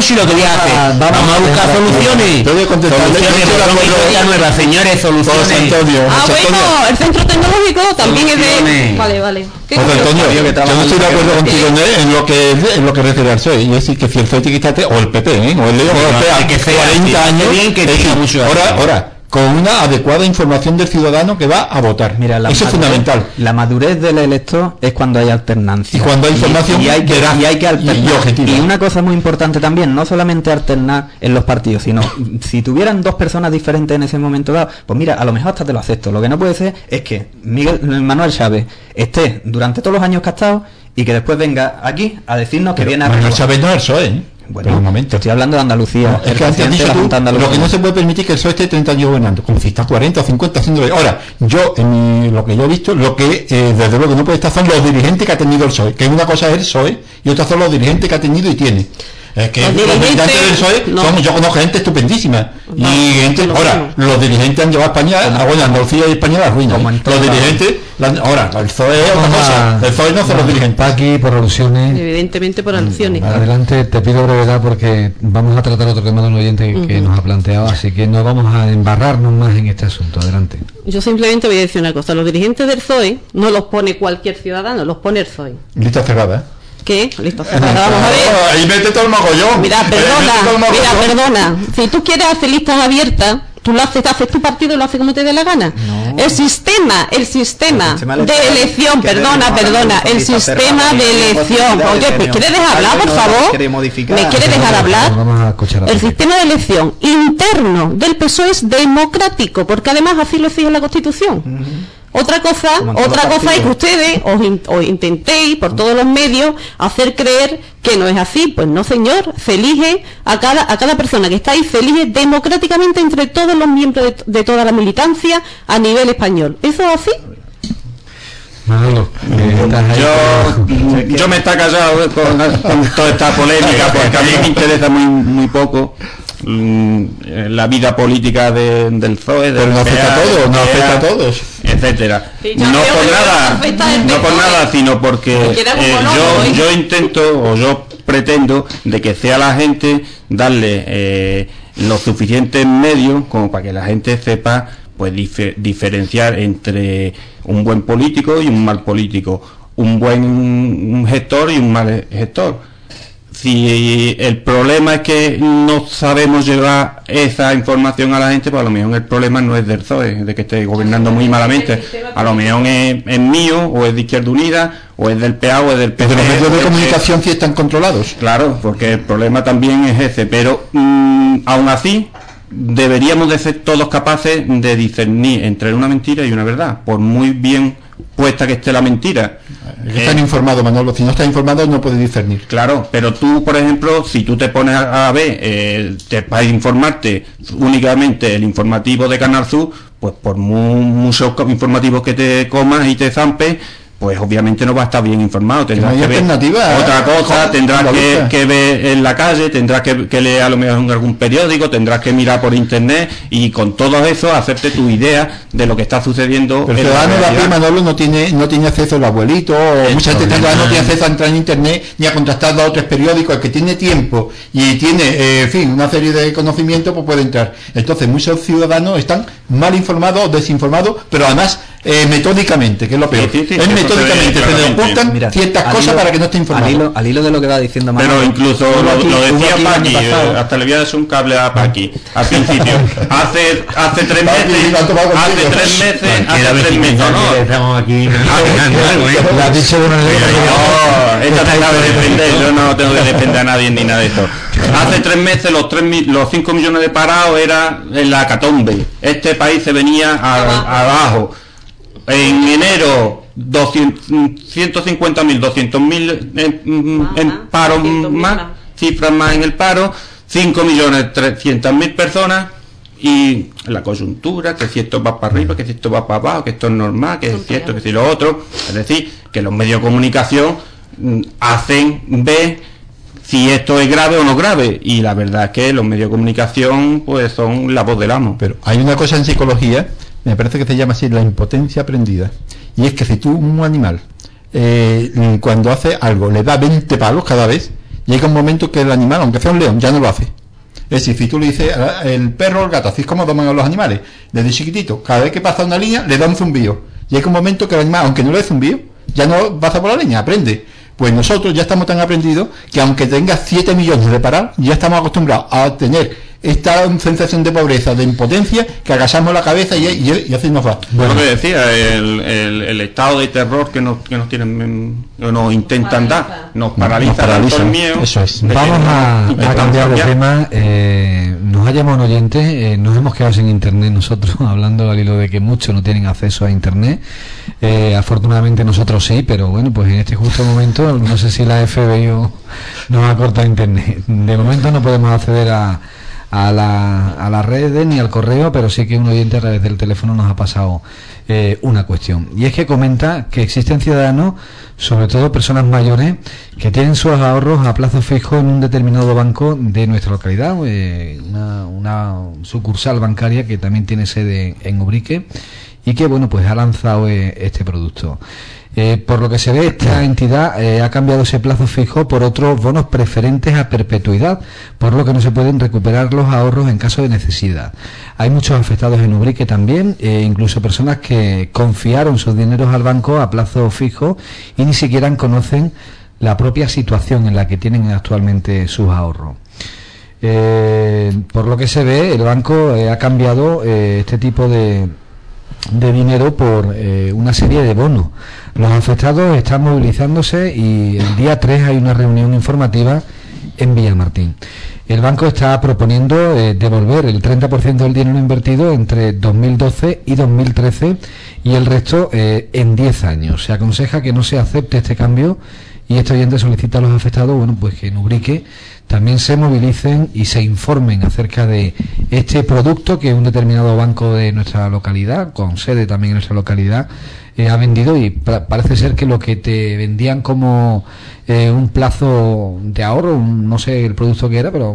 si lo que voy a hacer. Ah, vamos Vamos a buscar a- soluciones. Yo voy a contestar. Soluciones, Yo estoy de por acuerdo. idea nueva, señores, José soluciones. Antonio, Ah, José bueno, Antonio. el centro tecnológico también es de... Soluciones. Vale, vale. ¿Qué José cosa? Antonio, yo no estoy de acuerdo contigo en, en lo que en lo que refiere al P S O E. Y es decir, que si el P S O E tiene que estar, o el P P, ¿eh? o el León, o el P A, que sea, cuarenta sí, años, bien que es decir, tenga mucho ahora, acción. ahora, con una adecuada información del ciudadano que va a votar. Mira, la Eso es madurez- fundamental. La madurez del elector es cuando hay alternancia. Y cuando hay información y, hay que, veraz y hay que y- y alternar. objetiva. Y una cosa muy importante también, no solamente alternar en los partidos, sino si tuvieran dos personas diferentes en ese momento dado, pues mira, a lo mejor hasta te lo acepto. Lo que no puede ser es que Miguel Manuel Chávez esté durante todos los años que ha estado y que después venga aquí a decirnos que Pero viene a Manuel renovar. Chávez no es el P S O E, ¿eh? Bueno, Pero un momento. estoy hablando de Andalucía. No, es el que antes has presidente de dicho la tú, Junta de lo que Andalucía. no se puede permitir que el P S O E esté treinta años gobernando, como si está cuarenta o cincuenta haciendo. Ahora, yo, en mi, lo que yo he visto, lo que eh, desde luego no puede estar son los dirigentes que ha tenido el P S O E, que una cosa es el P S O E y otra son los dirigentes que ha tenido y tiene. Es que Los los dirigentes, dirigentes del P S O E, no. son, yo conozco gente estupendísima. No, y gente, no, ahora, no. los dirigentes han llevado a España, a bueno, Andalucía y España a la ruina. Como en ¿eh? todos Los lados. dirigentes, la- ahora, el P S O E es otra Vamos cosa. a- El P S O E no son los dirigentes. Paqui, por alusiones. Evidentemente por alusiones. Adelante, te pido brevedad porque vamos a tratar otro tema de un oyente que, que nos ha planteado, así que no vamos a embarrarnos más en este asunto. Adelante. Yo simplemente voy a decir una cosa. Los dirigentes del P S O E no los pone cualquier ciudadano, los pone el P S O E. Lista cerrada, ¿eh? ¿Qué? Listo, cerrada. Vamos a ver. Ahí mete todo el mogollón. Mira, Ahí mete todo el perdona, mogollón. mira, perdona. Si tú quieres hacer listas abiertas, tú lo haces, haces tu partido y lo haces como te dé la gana. No. El sistema, el sistema, El sistema de electoral elección, que perdona, debe perdona, mejorar el lista sistema cerrada, de tiene elección. posibilidades, Oye, ¿me señor. quieres dejar hablar, Algo por no favor? quiere modificar. ¿Me quieres dejar hablar? Vamos a escuchar a El Paqui. sistema de elección interno del P S O E es democrático, porque además así lo exige la Constitución. Otra cosa, Como en todos otra los cosa es que partidos. ustedes os, in- os intentéis por todos los medios hacer creer que no es así. Pues no, señor, se elige a cada, a cada persona que está ahí, se elige democráticamente entre todos los miembros de, de toda la militancia a nivel español. ¿Eso es así? Manolo, eh, estás ahí. Yo, yo me está callado con, con toda esta polémica porque a mí me interesa muy muy poco mm, la vida política de- del P S O E, del Pero no afecta a P A, todos, no del afecta a P E A, todos. etcétera. Sí, ya No veo por que no nada, afecta el no por P S O E. nada, sino porque Me queda como eh, monólogo, yo, ¿eh? yo intento o yo pretendo de que sea la gente darle eh, los suficientes medios como para que la gente sepa pues dife- diferenciar entre un buen político y un mal político, un buen un gestor y un mal gestor. Si el problema es que no sabemos llevar esa información a la gente, pues a lo mejor el problema no es del P S O E, de que esté gobernando muy malamente. A lo mejor es, es mío, o es de Izquierda Unida, o es del P A, o es del P Porque C. los medios o de es comunicación sí están controlados. Claro, porque el problema también es ese, pero mm, aún así deberíamos de ser todos capaces de discernir entre una mentira y una verdad, por muy bien puesta que esté la mentira. Están Eh, informados, Manolo. Si no estás informado, no puedes discernir. Claro, pero tú, por ejemplo, si tú te pones a, a ver, eh, te, para informarte únicamente el informativo de Canal Sur, pues por mu- muchos co- informativos que te comas y te zampes, pues obviamente no vas a estar bien informado. Tendrás no hay que ver alternativa, otra ¿eh? cosa, Joder, tendrás la que, lucha. que ver en la calle, tendrás que, que leer a lo mejor en algún periódico, tendrás que mirar por internet y con todo eso hacerte tu idea de lo que está sucediendo. Pero el en la ciudadano de a pie, realidad. Manolo, no tiene, no tiene acceso al abuelito, o El mucha gente problema- no tiene acceso a entrar en internet ni a contactar a otros periódicos. El que tiene tiempo y tiene, eh, en fin, una serie de conocimientos, pues puede entrar. Entonces, muchos ciudadanos están mal informados o desinformados, pero además eh, metódicamente, que es lo peor. Sí, sí, sí, es eso se ve metódicamente, se le claramente. ocultan Mira, ciertas al cosas hilo- para que no esté informado. Al hilo, al hilo de lo que va diciendo Manolo. Pero incluso hubo lo, aquí- lo hubo decía aquí el año Paqui, pasado- eh, hasta le voy a dar un cable a Paqui al principio. Hace hace tres Paqui, meses, lo ha tomado hace contigo. tres meses, Cualquiera hace tres vecino meses, que no. estamos aquí Lo has dicho de una manera No, esta te sabe defender, yo no tengo que defender a nadie ni nada de esto. Hace tres meses los tres mi- los cinco millones de parados era en la catombe. Este país se venía a- abajo. En enero doscientos, ciento cincuenta mil, doscientos mil en, en Ajá, paro doscientos mil más, más. cifras más en el paro, cinco millones trescientos mil personas y la coyuntura, que si esto va para arriba, que si esto va para abajo, que esto es normal, que si esto, que si lo otro. Es decir, que los medios de comunicación mm, hacen ver si esto es grave o no grave, y la verdad es que los medios de comunicación pues son la voz del amo. Pero hay una cosa en psicología, me parece que se llama así la impotencia aprendida, y es que si tú un animal eh, cuando hace algo le da veinte palos cada vez, llega un momento que el animal, aunque sea un león, ya no lo hace. Es decir, si tú le dices el perro o el gato, así es como doman a los animales, desde chiquitito, cada vez que pasa una línea, le da un zumbido. Llega un momento que el animal, aunque no le dé zumbido, ya no pasa por la línea, aprende. Pues nosotros ya estamos tan aprendidos que aunque tenga siete millones de parados, ya estamos acostumbrados a tener esta sensación de pobreza, de impotencia, que agachamos la cabeza y, y, y así nos va. Bueno, lo que decía, el, el, el estado de terror que nos, que nos tienen, nos intentan dar, nos paraliza, nos paraliza. Tanto el miedo. Eso es. Vamos a, a cambiar de tema. Eh, nos ha llamado un oyente, eh, nos hemos quedado sin internet nosotros, hablando al hilo de que muchos no tienen acceso a internet. Eh, afortunadamente nosotros sí, pero bueno, pues en este justo momento, no sé si la F B I o nos ha cortado internet. De momento no podemos acceder a a la, a las redes ni al correo, pero sí que un oyente a través del teléfono nos ha pasado eh, una cuestión, y es que comenta que existen ciudadanos, sobre todo personas mayores, que tienen sus ahorros a plazo fijo en un determinado banco de nuestra localidad, eh, una, una sucursal bancaria que también tiene sede en Ubrique, y que bueno, pues ha lanzado eh, este producto. Eh, por lo que se ve, esta entidad eh, ha cambiado ese plazo fijo por otros bonos preferentes a perpetuidad, por lo que no se pueden recuperar los ahorros en caso de necesidad. Hay muchos afectados en Ubrique también, eh, incluso personas que confiaron sus dineros al banco a plazo fijo y ni siquiera conocen la propia situación en la que tienen actualmente sus ahorros. Eh, por lo que se ve, el banco eh, ha cambiado eh, este tipo de de dinero por eh, una serie de bonos. Los afectados están movilizándose y el día tres hay una reunión informativa en Villamartín. El banco está proponiendo eh, devolver el treinta por ciento del dinero invertido entre dos mil doce y dos mil trece y el resto eh, en diez años. Se aconseja que no se acepte este cambio y este oyente solicita a los afectados, bueno, pues que en Ubrique también se movilicen y se informen acerca de este producto que un determinado banco de nuestra localidad, con sede también en nuestra localidad, eh, ha vendido, y pa parece ser que lo que te vendían como eh, un plazo de ahorro, un, no sé el producto que era, pero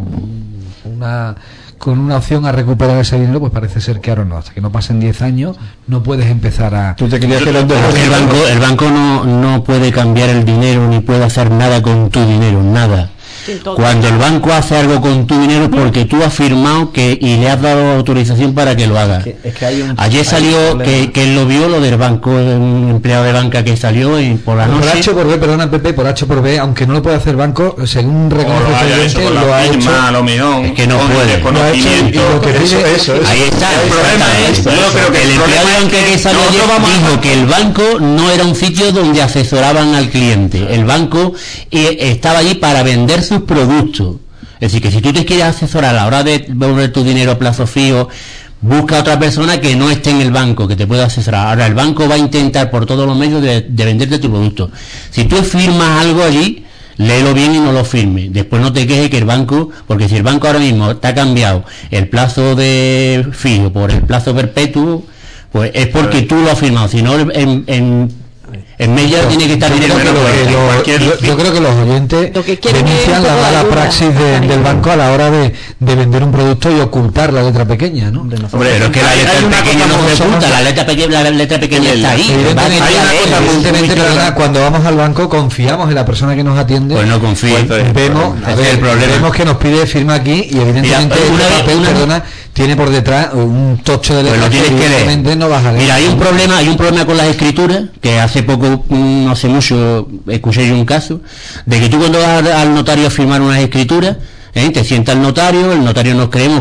una con una opción a recuperar ese dinero, pues parece ser que ahora no, hasta que no pasen diez años no puedes empezar a... ¿Tú te querías hacer los dos? El banco, el banco no, no puede cambiar el dinero ni puede hacer nada con tu dinero, nada. Cuando el banco hace algo con tu dinero porque tú has firmado que y le has dado autorización para que lo haga. Es que, es que hay un, Ayer salió que, que él lo vio, lo del banco, un empleado de banca que salió y por la noche. Por H por B, perdona Pepe, por H por B, aunque no lo puede hacer banco, según reconoce el cliente, lo ha hecho. A lo mejor, es que no puede. Lo ha hecho, y lo que eso, eso, eso. Ahí está. El problema es, yo creo que el empleado de banca que salió ayer dijo que el banco no era un sitio donde asesoraban al cliente. El banco eh, estaba allí para vender sus productos. Es decir, que si tú te quieres asesorar a la hora de devolver tu dinero a plazo fijo, busca a otra persona que no esté en el banco, que te pueda asesorar. Ahora el banco va a intentar por todos los medios de, de venderte tu producto. Si tú firmas algo allí, léelo bien y no lo firmes. Después no te quejes que el banco, porque si el banco ahora mismo te ha cambiado el plazo de fijo por el plazo perpetuo, pues es porque tú lo has firmado. Si no, en... en En medio tiene que estar dinero. Creo que lo, lo, cualquier... yo, yo creo que los oyentes que denuncian la mala praxis de, del banco a la hora de, de vender un producto y ocultar la letra pequeña, ¿no? Hombre, pero es que la letra pequeña no se oculta, la letra pequeña, la letra pequeña está ahí. Evidentemente, hay una cosa evidentemente, perdona, cuando vamos al banco confiamos en la persona que nos atiende. Pues no confío. Pues, vemos, a ver, el problema. Vemos que nos pide firma aquí y evidentemente Mira, una el vez, papel, una perdona, tiene por detrás un tocho de letras, pues que evidentemente no vas a leer. Mira, hay un problema, hay un problema con las escrituras, que hace poco, no hace mucho, escuché yo un caso, de que tú cuando vas al notario a firmar unas escrituras, ¿eh? te sienta el notario, el notario nos creemos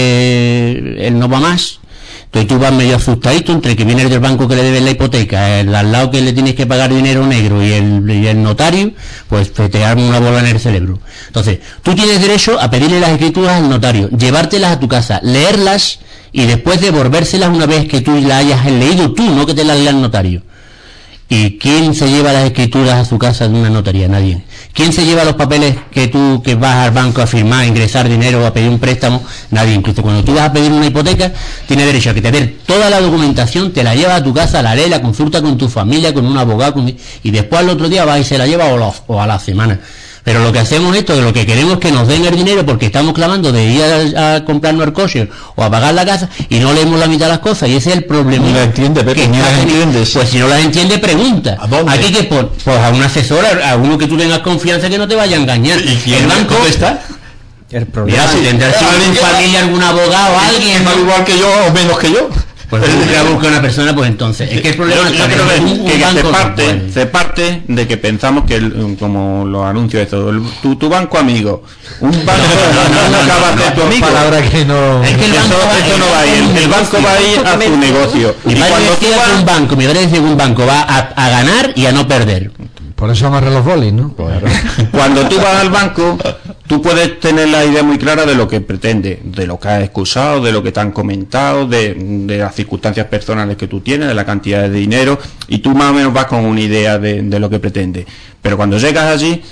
que él no va más, entonces tú vas medio asustadito entre que viene el del banco que le debe la hipoteca, el al lado que le tienes que pagar dinero negro y el, y el notario, pues te arma una bola en el cerebro. Entonces, tú tienes derecho a pedirle las escrituras al notario, llevártelas a tu casa, leerlas y después devolvérselas una vez que tú las hayas leído tú, no que te las lea el notario. ¿Y quién se lleva las escrituras a su casa de una notaría? Nadie. ¿Quién se lleva los papeles que tú que vas al banco a firmar, a ingresar dinero, a pedir un préstamo? Nadie. Incluso cuando tú vas a pedir una hipoteca, tienes derecho a que te den toda la documentación, te la llevas a tu casa, la lees, la consulta con tu familia, con un abogado, con... y después al otro día vas y se la lleva o, la, o a la semana. Pero lo que hacemos esto, de lo que queremos es que nos den el dinero porque estamos clamando de ir a, a comprarnos el coche o a pagar la casa y no leemos la mitad de las cosas, y ese es el problema. Ni la entiende, pero ni las entiendes. Pues si no las entiende, pregunta. Aquí que por, pues a un asesor, a uno que tú tengas confianza, que no te vaya a engañar. ¿Y quién, el banco está? El problema. Mira, si tendrás en familia algún abogado, alguien. ¿No? Igual que yo o menos que yo. Pues si la busca una persona, pues entonces. Es que el problema yo, yo es creo que, un, un que, que se, banco parte, puede. se parte de que pensamos que, el, como los anuncios, eso, el, tu, tu banco amigo, un banco no, no, no acaba de ser tu amigo. Palabra que no. Es que el Eso, banco va, eso no va a ir. El, el banco va a ir a su negocio. Y, y cuando tú vas a un banco, mi padre dice que un banco va a, a ganar y a no perder. Por eso amarra los bolis, ¿no? Cuando tú vas al banco, tú puedes tener la idea muy clara de lo que pretende, de lo que has excusado, de lo que te han comentado, de, de las circunstancias personales que tú tienes, de la cantidad de dinero, y tú más o menos vas con una idea de, de lo que pretende. Pero cuando llegas allí,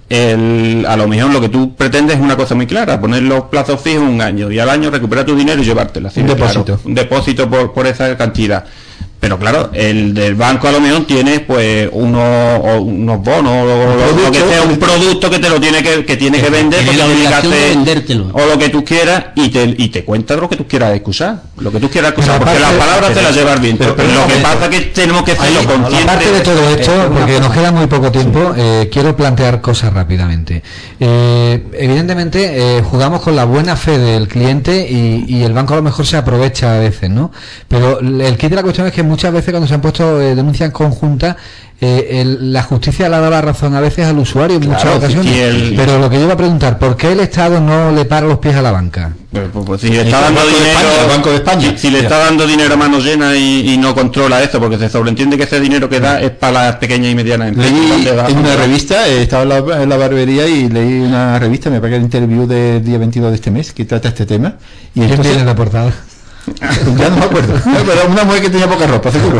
el, a lo mejor lo que tú pretendes es una cosa muy clara, poner los plazos fijos un año, y al año recuperar tu dinero y llevártelo. Un depósito. Claro, un depósito por, por esa cantidad. Pero claro, el del banco a lo mejor tiene pues unos, unos bonos o lo que sea, un producto que te lo tiene que, que tiene que vender, tiene la porque tiene que obligación de hacer, vendértelo. o lo que tú quieras, y te, y te cuenta lo que tú quieras excusar, lo que tú quieras excusar, Pero porque aparte- las palabras te las llevas bien, pero- pero, pero lo que un pasa momento. es que tenemos que hacerlo Ahí, consciente. aparte de todo esto, Eh, porque una nos cosa. queda muy poco tiempo, eh, quiero plantear cosas rápidamente. Eh, evidentemente, eh, jugamos con la buena fe del cliente y, y el banco a lo mejor se aprovecha a veces, ¿no? Pero el kit de la cuestión es que muchas veces cuando se han puesto eh, denuncias conjuntas, eh, el- la justicia le ha dado la razón a veces al usuario en muchas Claro, ocasiones. y el- Pero lo que yo iba a preguntar, ¿por qué el Estado no le para los pies a la banca? Pues, pues, pues, si le El está dando Banco de dinero, España, el Banco de España. si, si le está dando dinero a mano llena y, y no controla eso, porque se sobreentiende que ese dinero que da es para las pequeñas y medianas empresas. Leí donde da- en una revista, eh, estaba en la, en la barbería y leí una revista, me parece que el interview del día veintidós de este mes, que trata este tema. Y ¿Quién entonces, tiene la portada? ya no me acuerdo, pero una mujer que tenía poca ropa, seguro.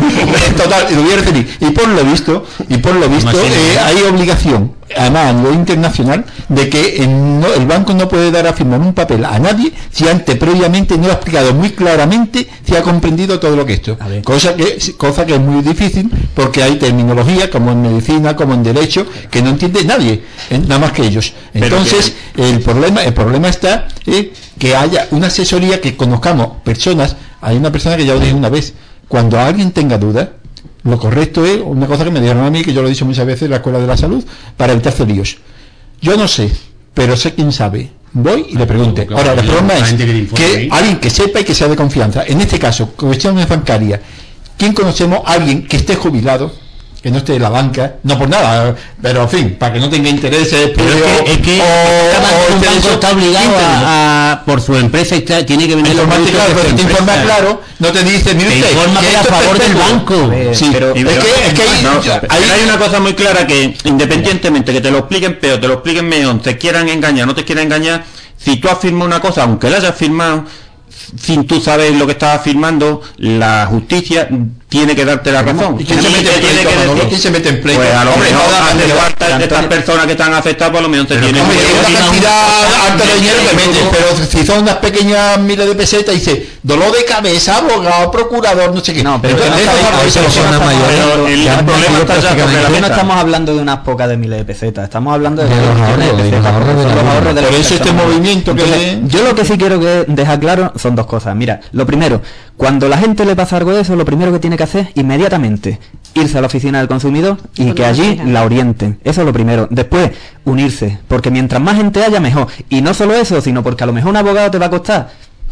Total, y lo voy a referir. Y por lo visto, y por lo visto, eh, hay obligación, además a nivel internacional, de que en no- el banco no puede dar a firmar un papel a nadie si antes previamente no ha explicado muy claramente si ha comprendido todo lo que esto. A ver. Cosa que, cosa que es muy difícil porque hay terminología, como en medicina, como en derecho, que no entiende nadie, eh, nada más que ellos. Pero Entonces, el problema, el problema está en que haya una asesoría, que conozcamos personas. Hay una persona que ya lo dije una vez, cuando alguien tenga dudas, lo correcto es una cosa que me dijeron a mí, que yo lo he dicho muchas veces en la Escuela de la Salud, para evitarse líos. Yo no sé, pero sé quién sabe. Voy y le pregunte. Claro, Ahora, la claro, forma la es gente que te informe que ahí. alguien que sepa y que sea de confianza. En este caso, cuestiones bancarias. ¿Quién conocemos a alguien que esté jubilado, que no esté en la banca? No por nada, pero en fin, para que no tenga intereses. Pero es que, es que o- cada o un intereses- banco está obligado ¿Quién te dice? a, a- por su empresa está- tiene que vender los Informarte, productos claro, de pero su te informa empresa. claro, no te dice, mire Te usted, informa que que a esto es favor del perpetuo. banco. ver, Sí, pero- Y es pero- que, es que hay, no, hay- pero hay una cosa muy clara, que independientemente que te lo expliquen peor, te lo expliquen mejor, te quieran engañar, no te quieran engañar, si tú has firmado una cosa, aunque la hayas firmado sin tú sabes lo que estás firmando, la justicia tiene que darte la razón. ¿Y quién se Y mete te en tiene pleito, que Manolo? decir, ¿Quién se mete en pleito? pues a lo Hombre, mejor no da- hace pero- falta de estas personas que están afectadas, por lo menos te tienen Hombre, que una decir. cantidad alta de dinero te metes, pero si son unas pequeñas miles de pesetas, dice dolor de cabeza, abogado, procurador, no sé qué. No, pero Entonces, que no eso está- es- eso eso no es está- una mayor- Pero el Ya han problema vencido está ya sobre prácticamente. la Aquí no mesa. estamos hablando de unas pocas de miles de pesetas, estamos hablando de, De los millones ahorros, de los pesetas, ahorros porque de son la los vida. ahorros de las Por eso este personas. movimiento que- Entonces, yo lo que sí quiero que dejar claro son dos cosas. Mira, lo primero, cuando la gente le pasa algo de eso, lo primero que tiene que hacer inmediatamente irse a la oficina del consumidor y Poner que una allí queja. la orienten. Eso es lo primero. Después, unirse, porque mientras más gente haya, mejor. Y no solo eso, sino porque a lo mejor un abogado te va a costar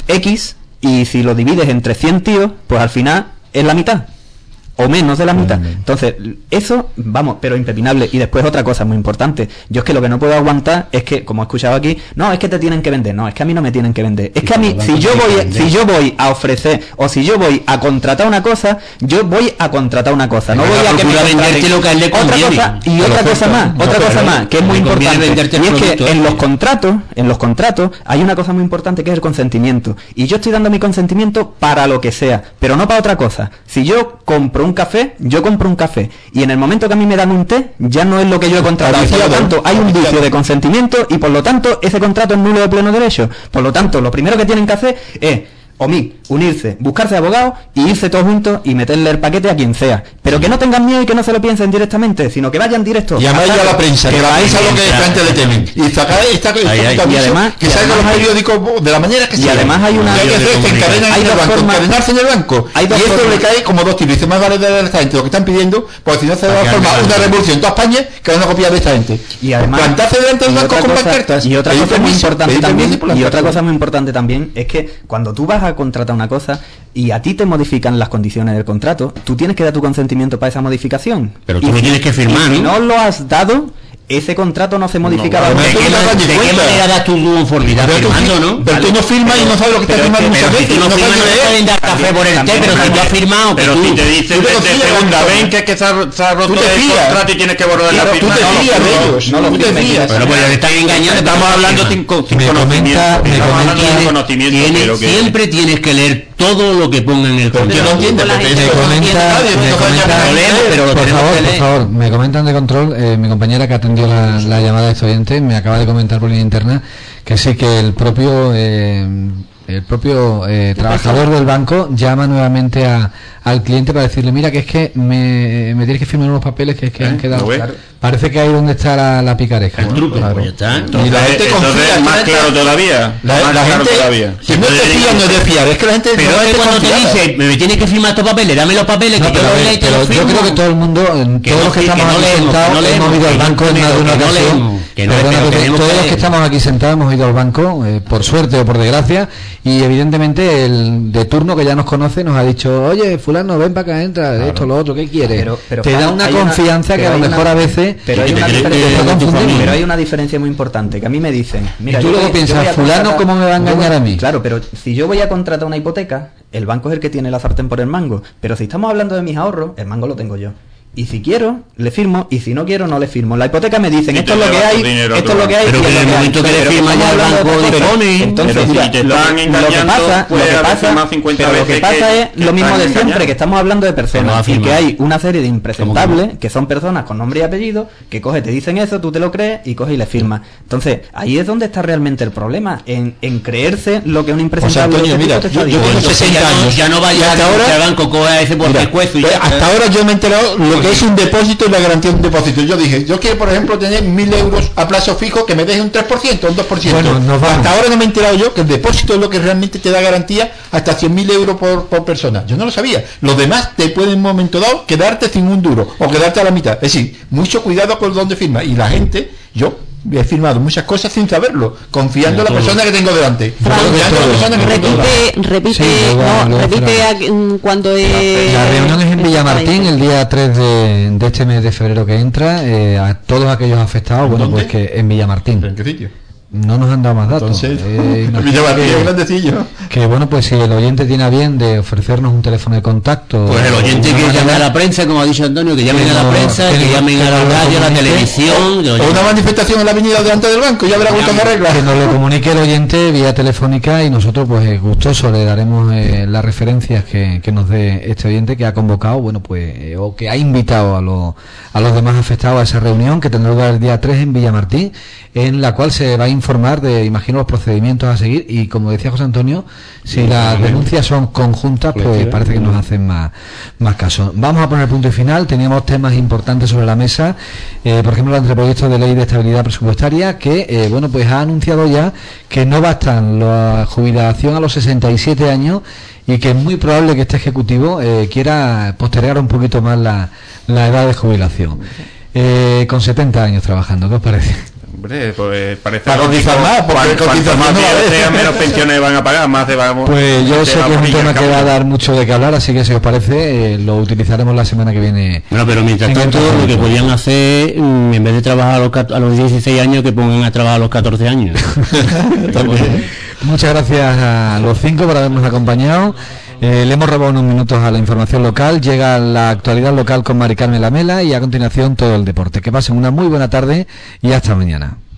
X y si lo divides entre cien tíos, pues al final es la mitad. O menos de la mitad. Entonces, eso, vamos, pero impepinable. Y después otra cosa muy importante. Yo es que lo que no puedo aguantar es que, como he escuchado aquí, no, es que te tienen que vender. No, es que a mí no me tienen que vender. Es que a mí, si yo voy, si yo voy a ofrecer o si yo voy a contratar una cosa, yo voy a contratar una cosa. No Pero voy va a a que me procurar contraten. venderte lo que a él le Otra conviene. cosa, y Te lo otra cosa oferta. más, No, otra pero cosa le- más, que es le muy conviene importante. venderte Y el es que producto, en ¿eh? los contratos, en los contratos, hay una cosa muy importante que es el consentimiento. Y yo estoy dando mi consentimiento para lo que sea, pero no para otra cosa. Si yo compro un café, yo compro un café. Y en el momento que a mí me dan un té, ya no es lo que yo he contratado. Por lo tanto, hay un vicio de consentimiento y por lo tanto, ese contrato es nulo de pleno derecho. Por lo tanto, lo primero que tienen que hacer es, o mí, unirse, buscarse abogados y irse todos juntos y meterle el paquete a quien sea. Pero que no tengan miedo y que no se lo piensen directamente, sino que vayan directo. Y además ya la prensa, que, que la prensa lo que la gente le temen. Y sacar esta cosa y además que salgan los periódicos de la manera que sea. Y además hay una... Hay que hacer, se encadenan en el banco, encadenarse en el banco. Hay dos y esto formas. le cae como dos tiros. Dice, más vale de esta gente lo que están pidiendo, porque si no se va a formar una revolución en toda España que van a copiar de esta gente. Y además... Plantarse delante del banco con pancartas. Y otra cosa muy importante también, y otra cosa muy importante también es que cuando tú vas a contratar una cosa y a ti te modifican las condiciones del contrato, tú tienes que dar tu consentimiento para esa modificación. Pero tú y lo si, tienes que firmar, y si ¿no? no lo has dado, ese contrato no se modificaba. No, ¿De, qué, ¿De qué manera das tu conformidad firmando, no? Pero tú no firmas y no sabes lo que estás firmando muchas veces. Si tú no firmas, no te pueden dar café por el té, pero si tú has firmado... Pero si te dicen de segunda vez que es que se ha roto el contrato y tienes que borrar la firma... Tú te fías de ellos, no lo fías. Pero pues te están engañando. Estamos hablando sin conocimiento. Siempre tienes que leer todo lo que ponga en el contrato. Yo no entiendo. Por favor, por favor, me comentan de control, eh, mi compañera que atendió la, la llamada de este oyente me acaba de comentar por línea interna que sí, que el propio eh, el propio eh, trabajador del banco llama nuevamente a, al cliente para decirle, mira, que es que me, me tienes que firmar unos papeles que es que ¿Eh? han quedado... Claro. Parece que ahí donde está la, la picaresca. El truco, claro. Pues ya está. Entonces, y la gente confía, es más claro todavía. La, más la claro gente, todavía. Si no te fías, no es de fiar. Es que la gente... Pero no es que cuando confiada. te dice, me tienes que firmar estos papeles, dame los papeles, no, que pero yo a los ver, leo y te pero los yo firmo. creo que todo el mundo, en Que todos no, los que que estamos no aquí leemos, sentados, que no leemos, hemos ido al que banco no en más de una leemos, que no ocasión. leemos, que no, Perdona, pero porque tenemos todos que los que leer. estamos aquí sentados hemos ido al banco, eh, por suerte o por desgracia, y evidentemente el de turno que ya nos conoce nos ha dicho, oye, fulano, ven para acá, entra, claro. esto, lo otro, ¿qué quieres? Pero, pero, te da una confianza una, que a lo mejor una, a veces... Pero hay, una diferencia, pero hay una diferencia muy importante, que a mí me dicen... Mira, y tú yo luego voy, piensas, yo fulano, ¿cómo me va a engañar voy, a mí? Claro, pero si yo voy a contratar una hipoteca, el banco es el que tiene la sartén por el mango. Pero si estamos hablando de mis ahorros, el mango lo tengo yo. Y si quiero, le firmo, y si no quiero, no le firmo. La hipoteca me dicen, esto es lo que hay, esto es lo que hay, pero que en el momento que le firma ya el banco dispone. Entonces, mira, si te están engañando, lo que pasa, lo que pasa, pero lo que pasa es lo mismo de siempre, que estamos hablando de personas y que hay una serie de impresentables que son personas con nombre y apellido, que coge, te dicen eso, tú te lo crees y coge y le firmas. Entonces, ahí es donde está realmente el problema, en, en creerse lo que un impresentable... O sea, Antonio, mira, yo, yo tengo sesenta años, ya no vaya al banco, coja ese por pescuezo y ya. Hasta ahora yo me he enterado lo que es un depósito y la garantía de un depósito. Yo dije, yo quiero, por ejemplo, tener mil euros a plazo fijo que me deje un tres por ciento, un dos por ciento. Bueno, nos vamos. Hasta ahora no me he enterado yo que el depósito es lo que realmente te da garantía hasta cien mil euros por, por persona. Yo no lo sabía. Los demás te pueden en un momento dado quedarte sin un duro o quedarte a la mitad. Es decir, mucho cuidado con dónde firma. Y la gente, yo he firmado muchas cosas sin saberlo, confiando en la persona que tengo delante. Confiando en la persona que tengo delante. Repite, repite, Sí, no, luego, repite luego, a- mm, cuando es... La reunión es en Villamartín el día tres de, de este mes de febrero que entra. Eh, a todos aquellos afectados, bueno, ¿Dónde? pues que en Villamartín. ¿En qué sitio? No nos han dado más datos. Entonces, Eh, imagino Villamartín es que, grandecillo. que, bueno, pues si el oyente tiene a bien de ofrecernos un teléfono de contacto... Pues el oyente o que una llame a manera- la prensa, como ha dicho Antonio, que llamen Que a la no- prensa, que que no- llamen a la que no radio, a la comunique. televisión. que O oye, una manifestación en la avenida delante del banco, ya verá cuánto se arregla. que nos lo comunique el oyente vía telefónica y nosotros pues eh, gustoso le daremos eh, las referencias que, que nos dé este oyente que ha convocado, bueno pues eh, o que ha invitado a los a los demás afectados a esa reunión que tendrá lugar el día tres en Villamartín, en la cual se va a informar de, imagino, los procedimientos a seguir y, como decía José Antonio, si las denuncias son conjuntas, pues parece que nos hacen más, más caso. Vamos a poner punto y final. Teníamos temas importantes sobre la mesa, eh, por ejemplo, el anteproyecto de ley de estabilidad presupuestaria que, eh, bueno, pues ha anunciado ya que no bastan la jubilación a los sesenta y siete años y que es muy probable que este Ejecutivo eh, quiera postergar un poquito más la, la edad de jubilación. Eh, con setenta años trabajando, ¿qué os parece? Hombre, pues parece Para cotizar más, porque cuanto cotizar más no va a haber. sean, menos pensiones van a pagar, más de vamos. Pues yo sé que es un tema que va a dar dar mucho de qué hablar, así que si os parece, eh, lo utilizaremos la semana que viene. Bueno, pero mientras En tanto, otro lo que momento. podían hacer, mm, en vez de trabajar a los, cat- a los dieciséis años, que pongan a trabajar a los catorce años. Muchas gracias a los cinco por habernos acompañado. Eh, le hemos robado unos minutos a la información local. Llega la actualidad local con Mari Carmen Lamela y a continuación todo el deporte. Que pasen una muy buena tarde y hasta mañana.